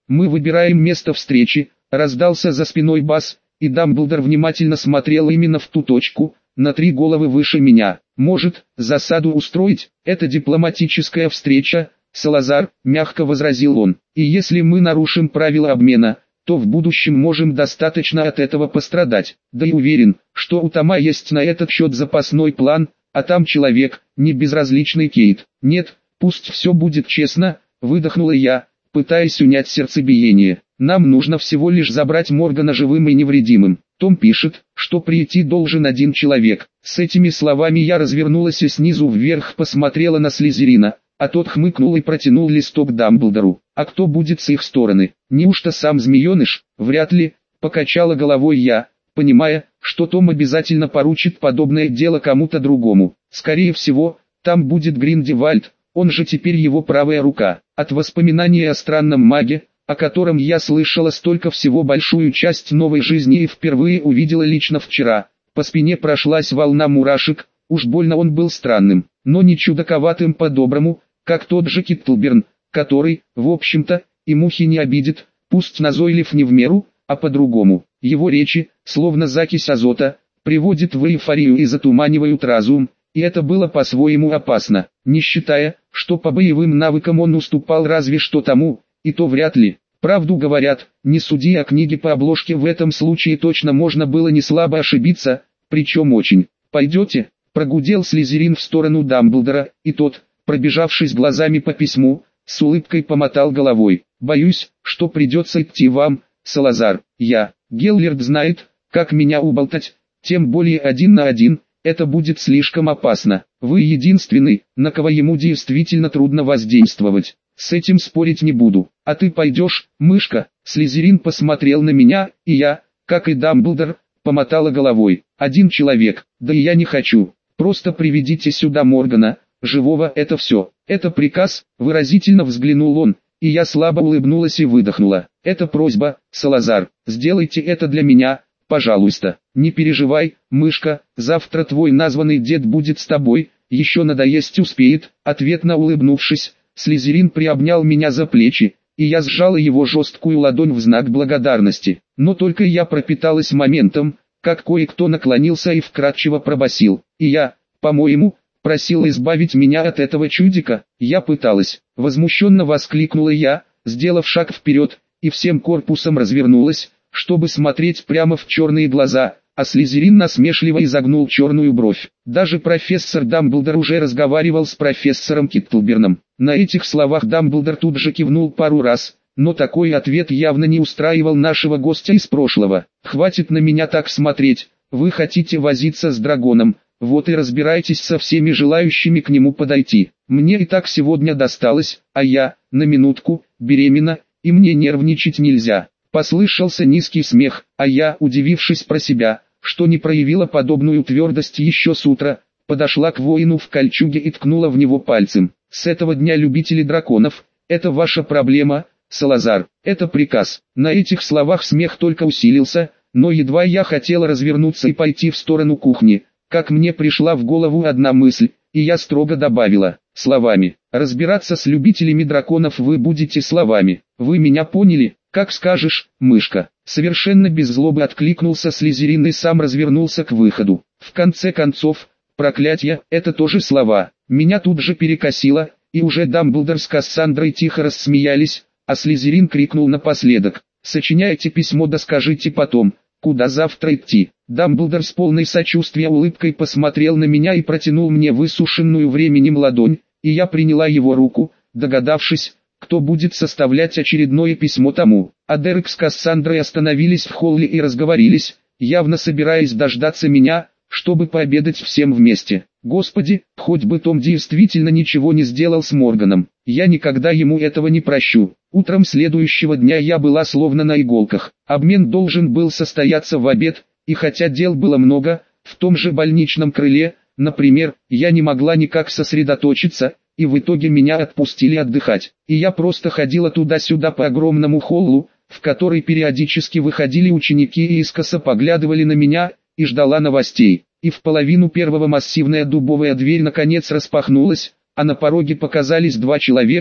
Мы выбираем место встречи, раздался за спиной бас, и Дамблдор внимательно смотрел именно в ту точку, на 3 головы выше меня. Может, засаду устроить? Это дипломатическая встреча, Салазар, мягко возразил он. И если мы нарушим правила обмена, то в будущем можем достаточно от этого пострадать. Да и уверен, что у Тома есть на этот счет запасной план, а там человек, не безразличный Кейт. Нет, пусть все будет честно, выдохнула я, пытаясь унять сердцебиение. Нам нужно всего лишь забрать Моргана живым и невредимым. Том пишет, что прийти должен 1 человек. С этими словами я развернулась и снизу вверх посмотрела на Слизерина, а тот хмыкнул и протянул листок Дамблдору. А кто будет с их стороны? Неужто сам змееныш? Вряд ли, покачала головой я, понимая, что Том обязательно поручит подобное дело кому-то другому. Скорее всего, там будет Гриндевальд, он же теперь его правая рука. От воспоминаний о странном маге, о котором я слышала столько всего, большую часть новой жизни и впервые увидела лично вчера, по спине прошлась волна мурашек. Уж больно он был странным, но не чудаковатым по-доброму, как тот же Киттлберн, который, в общем-то, и мухи не обидит, пусть назойлив не в меру, а по-другому. Его речи, словно закись азота, приводят в эйфорию и затуманивают разум, и это было по-своему опасно, не считая, что по боевым навыкам он уступал разве что тому, и то вряд ли. Правду говорят, не суди о книге по обложке, в этом случае точно можно было не слабо ошибиться, причем очень. «Пойдете?» — прогудел Слизерин в сторону Дамблдора, и тот, пробежавшись глазами по письму, с улыбкой помотал головой. «Боюсь, что придется идти вам, Салазар. Геллерд знает, как меня уболтать, тем более 1 на 1, это будет слишком опасно. Вы единственный, на кого ему действительно трудно воздействовать. С этим спорить не буду. А ты пойдешь, мышка?» Слизерин посмотрел на меня, и я, как и Дамблдор, помотала головой. 1 человек, да и я не хочу. Просто приведите сюда Моргана, живого, это все. Это приказ, выразительно взглянул он, и я слабо улыбнулась и выдохнула. Это просьба, Салазар, сделайте это для меня, пожалуйста. Не переживай, мышка, завтра твой названный дед будет с тобой, еще надоесть успеет. Ответно улыбнувшись, Слизерин приобнял меня за плечи, и я сжала его жесткую ладонь в знак благодарности. Но только я пропиталась моментом, как кое-кто наклонился и вкратчиво пробасил. И я, по-моему, просил избавить меня от этого чудика. Я пыталась. Возмущенно воскликнула я, сделав шаг вперед, и всем корпусом развернулась, чтобы смотреть прямо в черные глаза, а Слизерин насмешливо изогнул черную бровь. Даже профессор Дамблдор уже разговаривал с профессором Киттлберном. На этих словах Дамблдор тут же кивнул пару раз, но такой ответ явно не устраивал нашего гостя из прошлого. «Хватит на меня так смотреть, вы хотите возиться с драконом, вот и разбирайтесь со всеми желающими к нему подойти. Мне и так сегодня досталось, а я, на минутку, беременна, и мне нервничать нельзя». Послышался низкий смех, а я, удивившись про себя, что не проявила подобную твердость еще с утра, подошла к воину в кольчуге и ткнула в него пальцем. «С этого дня, любители драконов, это ваша проблема, Салазар, это приказ». На этих словах смех только усилился, но едва я хотела развернуться и пойти в сторону кухни, как мне пришла в голову одна мысль, и я строго добавила: «Словами. Разбираться с любителями драконов вы будете словами. Вы меня поняли?» «Как скажешь, мышка». Совершенно без злобы откликнулся Слизерин и сам развернулся к выходу. В конце концов, проклятье, это тоже слова. Меня тут же перекосило, и уже Дамблдор с Кассандрой тихо рассмеялись, а Слизерин крикнул напоследок: «Сочиняйте письмо да скажите потом, куда завтра идти». Дамблдор с полной сочувствия улыбкой посмотрел на меня и протянул мне высушенную временем ладонь, и я приняла его руку, догадавшись, кто будет составлять очередное письмо тому. А Дерек с Кассандрой остановились в холле и разговорились, явно собираясь дождаться меня, чтобы пообедать всем вместе. Господи, хоть бы Том действительно ничего не сделал с Морганом. Я никогда ему этого не прощу. Утром следующего дня я была словно на иголках. Обмен должен был состояться в обед, и хотя дел было много, в том же больничном крыле, например, я не могла никак сосредоточиться, и в итоге меня отпустили отдыхать. И я просто ходила туда-сюда по огромному холлу, в который периодически выходили ученики и искоса поглядывали на меня, и ждала новостей. И в половину первого массивная дубовая дверь наконец распахнулась, а на пороге показались 2 человека,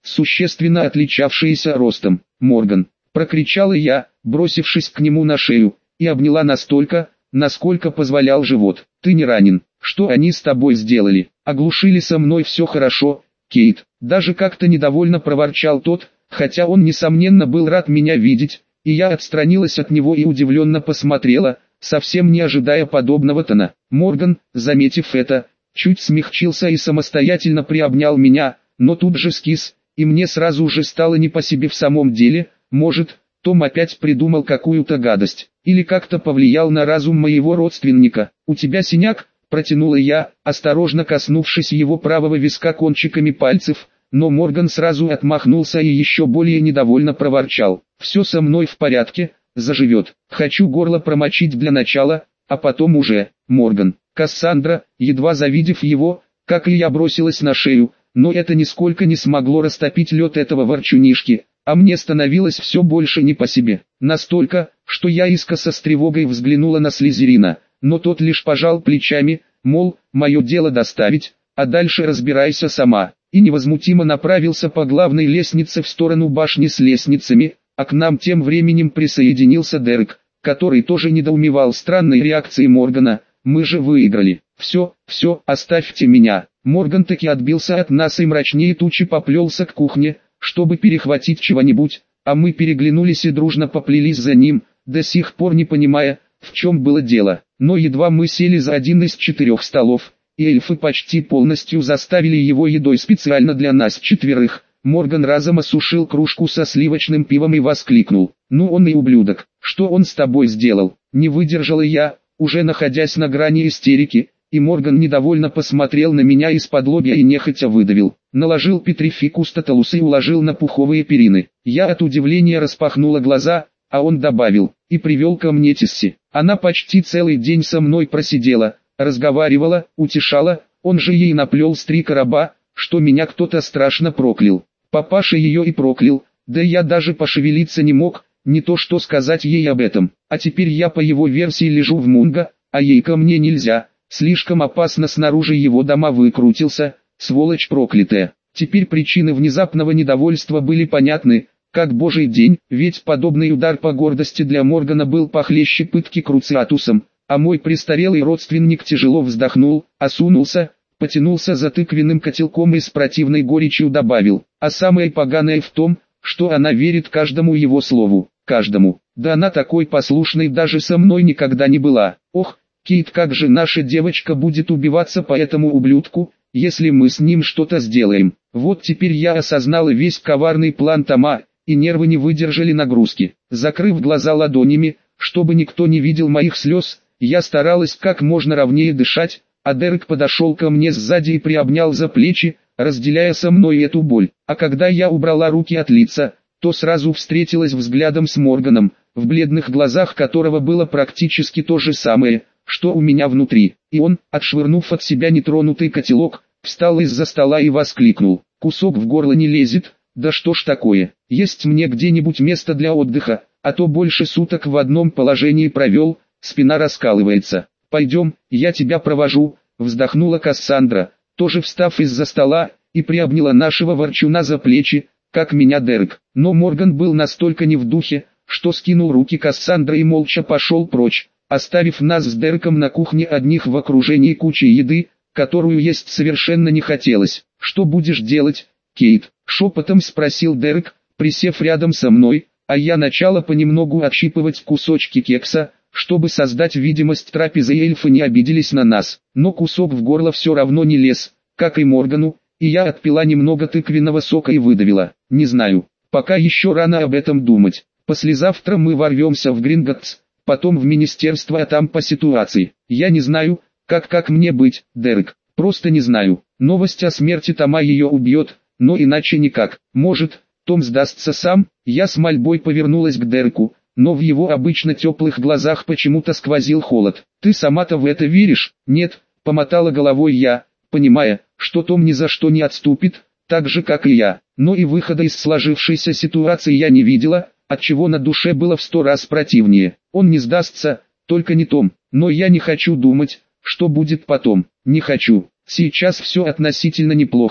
существенно отличавшиеся ростом. «Морган!» – прокричала я, бросившись к нему на шею, и обняла настолько, насколько позволял живот. «Ты не ранен? Что они с тобой сделали? Оглушили, со мной все хорошо, Кейт?» Даже как-то недовольно проворчал тот, хотя он несомненно был рад меня видеть, и я отстранилась от него и удивленно посмотрела, совсем не ожидая подобного тона. Морган, заметив это, чуть смягчился и самостоятельно приобнял меня, но тут же скис, и мне сразу же стало не по себе в самом деле. Может, Том опять придумал какую-то гадость, или как-то повлиял на разум моего родственника. «У тебя синяк?» – протянула я, осторожно коснувшись его правого виска кончиками пальцев, но Морган сразу отмахнулся и еще более недовольно проворчал: «Все со мной в порядке, заживет. Хочу горло промочить для начала, а потом уже». «Морган!» Кассандра, едва завидев его, как и я, бросилась на шею, но это нисколько не смогло растопить лед этого ворчунишки, а мне становилось все больше не по себе. Настолько, что я искоса с тревогой взглянула на Слизерина, но тот лишь пожал плечами, мол, мое дело доставить, а дальше разбирайся сама, и невозмутимо направился по главной лестнице в сторону башни с лестницами, а к нам тем временем присоединился Дерек, который тоже недоумевал странной реакции Моргана. «Мы же выиграли. Все, оставьте меня». Морган таки отбился от нас и мрачнее тучи поплелся к кухне, чтобы перехватить чего-нибудь, а мы переглянулись и дружно поплелись за ним, до сих пор не понимая, в чем было дело. Но едва мы сели за один из 4 столов, и эльфы почти полностью заставили его едой специально для нас 4, Морган разом осушил кружку со сливочным пивом и воскликнул: «Ну он и ублюдок, что он с тобой сделал?» Не выдержала я, уже находясь на грани истерики, и Морган недовольно посмотрел на меня из-под лобья и нехотя выдавил: «Наложил петрификус тоталус и уложил на пуховые перины». Я от удивления распахнула глаза, а он добавил: «И привел ко мне Тисси. Она почти целый день со мной просидела, разговаривала, утешала, он же ей наплел с 3 короба, что меня кто-то страшно проклял. Папаша ее и проклял, да я даже пошевелиться не мог, не то что сказать ей об этом. А теперь я по его версии лежу в Мунго, а ей ко мне нельзя, слишком опасно снаружи его дома, выкрутился, сволочь проклятая». Теперь причины внезапного недовольства были понятны, как божий день, ведь подобный удар по гордости для Моргана был похлеще пытки круциатусом, а мой престарелый родственник тяжело вздохнул, осунулся, потянулся за тыквенным котелком и с противной горечью добавил: «А самое поганое в том, что она верит каждому его слову, каждому. Да она такой послушной даже со мной никогда не была. Ох, Кейт, как же наша девочка будет убиваться по этому ублюдку, если мы с ним что-то сделаем». Вот теперь я осознала весь коварный план Тома, и нервы не выдержали нагрузки. Закрыв глаза ладонями, чтобы никто не видел моих слез, я старалась как можно ровнее дышать, а Дерек подошел ко мне сзади и приобнял за плечи, разделяя со мной эту боль. А когда я убрала руки от лица, то сразу встретилась взглядом с Морганом, в бледных глазах которого было практически то же самое, что у меня внутри. И он, отшвырнув от себя нетронутый котелок, встал из-за стола и воскликнул: «Кусок в горло не лезет, да что ж такое, есть мне где-нибудь место для отдыха, а то больше суток в одном положении провел, спина раскалывается. Пойдем, я тебя провожу», вздохнула Кассандра, тоже встав из-за стола, и приобняла нашего ворчуна за плечи, как меня Дерек. Но Морган был настолько не в духе, что скинул руки Кассандры и молча пошел прочь, оставив нас с Дереком на кухне одних в окружении кучи еды, которую есть совершенно не хотелось. «Что будешь делать, Кейт?» — шепотом спросил Дерек, присев рядом со мной, а я начала понемногу отщипывать кусочки кекса, чтобы создать видимость трапезы, и эльфы не обиделись на нас. Но кусок в горло все равно не лез, как и Моргану, и я отпила немного тыквенного сока и выдавила: «Не знаю, пока еще рано об этом думать. Послезавтра мы ворвемся в Гринготтс, потом в министерство, а там по ситуации. Я не знаю, как мне быть, Дерек, просто не знаю. Новость о смерти Тома ее убьет, но иначе никак. Может, Том сдастся сам?» Я с мольбой повернулась к Дереку, но в его обычно теплых глазах почему-то сквозил холод. «Ты сама-то в это веришь?» «Нет», — помотала головой я, понимая, что Том ни за что не отступит, так же как и я. Но и выхода из сложившейся ситуации я не видела, отчего на душе было в 100 раз противнее. Он не сдастся, только не Том. Но я не хочу думать, что будет потом. Не хочу. Сейчас все относительно неплохо,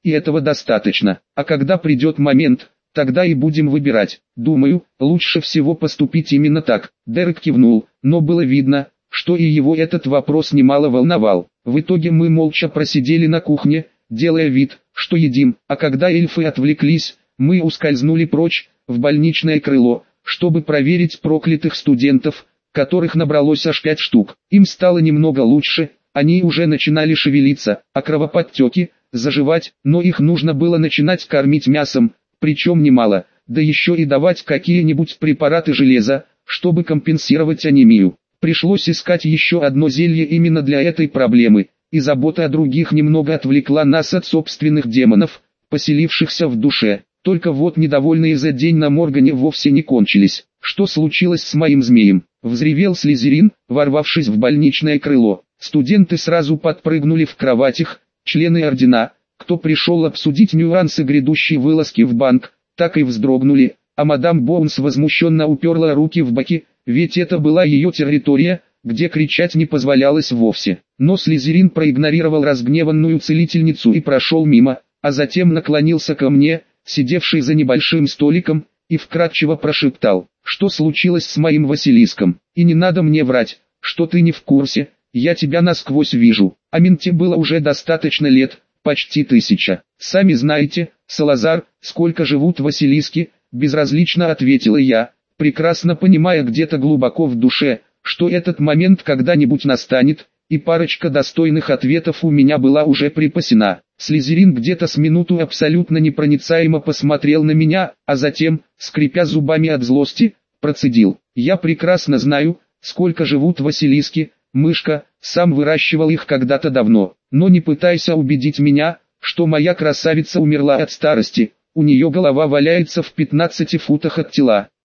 и этого достаточно. А когда придет момент, тогда и будем выбирать. Думаю, лучше всего поступить именно так. Дерек кивнул, но было видно, что и его этот вопрос немало волновал. В итоге мы молча просидели на кухне, делая вид, что едим, а когда эльфы отвлеклись, мы ускользнули прочь, в больничное крыло, чтобы проверить проклятых студентов, которых набралось аж 5 штук. Им стало немного лучше, они уже начинали шевелиться, а кровоподтеки заживать, но их нужно было начинать кормить мясом, причем немало, да еще и давать какие-нибудь препараты железа, чтобы компенсировать анемию. Пришлось искать еще одно зелье именно для этой проблемы, и забота о других немного отвлекла нас от собственных демонов, поселившихся в душе. Только вот недовольные за день на Моргане вовсе не кончились. Что случилось с моим змеем? Взревел Слизерин, ворвавшись в больничное крыло. Студенты сразу подпрыгнули в кроватях, члены ордена, кто пришел обсудить нюансы грядущей вылазки в банк, так и вздрогнули, а мадам Боунс возмущенно уперла руки в боки, ведь это была ее территория, где кричать не позволялось вовсе. Но Слизерин проигнорировал разгневанную целительницу и прошел мимо, а затем наклонился ко мне, сидевший за небольшим столиком, и вкратчиво прошептал: «Что случилось с моим Василиском? И не надо мне врать, что ты не в курсе, я тебя насквозь вижу». Аминте было уже достаточно лет, почти 1000. «Сами знаете, Салазар, сколько живут Василиски», безразлично ответила я, прекрасно понимая где-то глубоко в душе, что этот момент когда-нибудь настанет, и парочка достойных ответов у меня была уже припасена. Слизерин где-то с минуту абсолютно непроницаемо посмотрел на меня, а затем, скрипя зубами от злости, процедил: «Я прекрасно знаю, сколько живут Василиски, мышка, сам выращивал их когда-то давно, но не пытайся убедить меня, что моя красавица умерла от старости, у нее голова валяется в 15 футах от тела».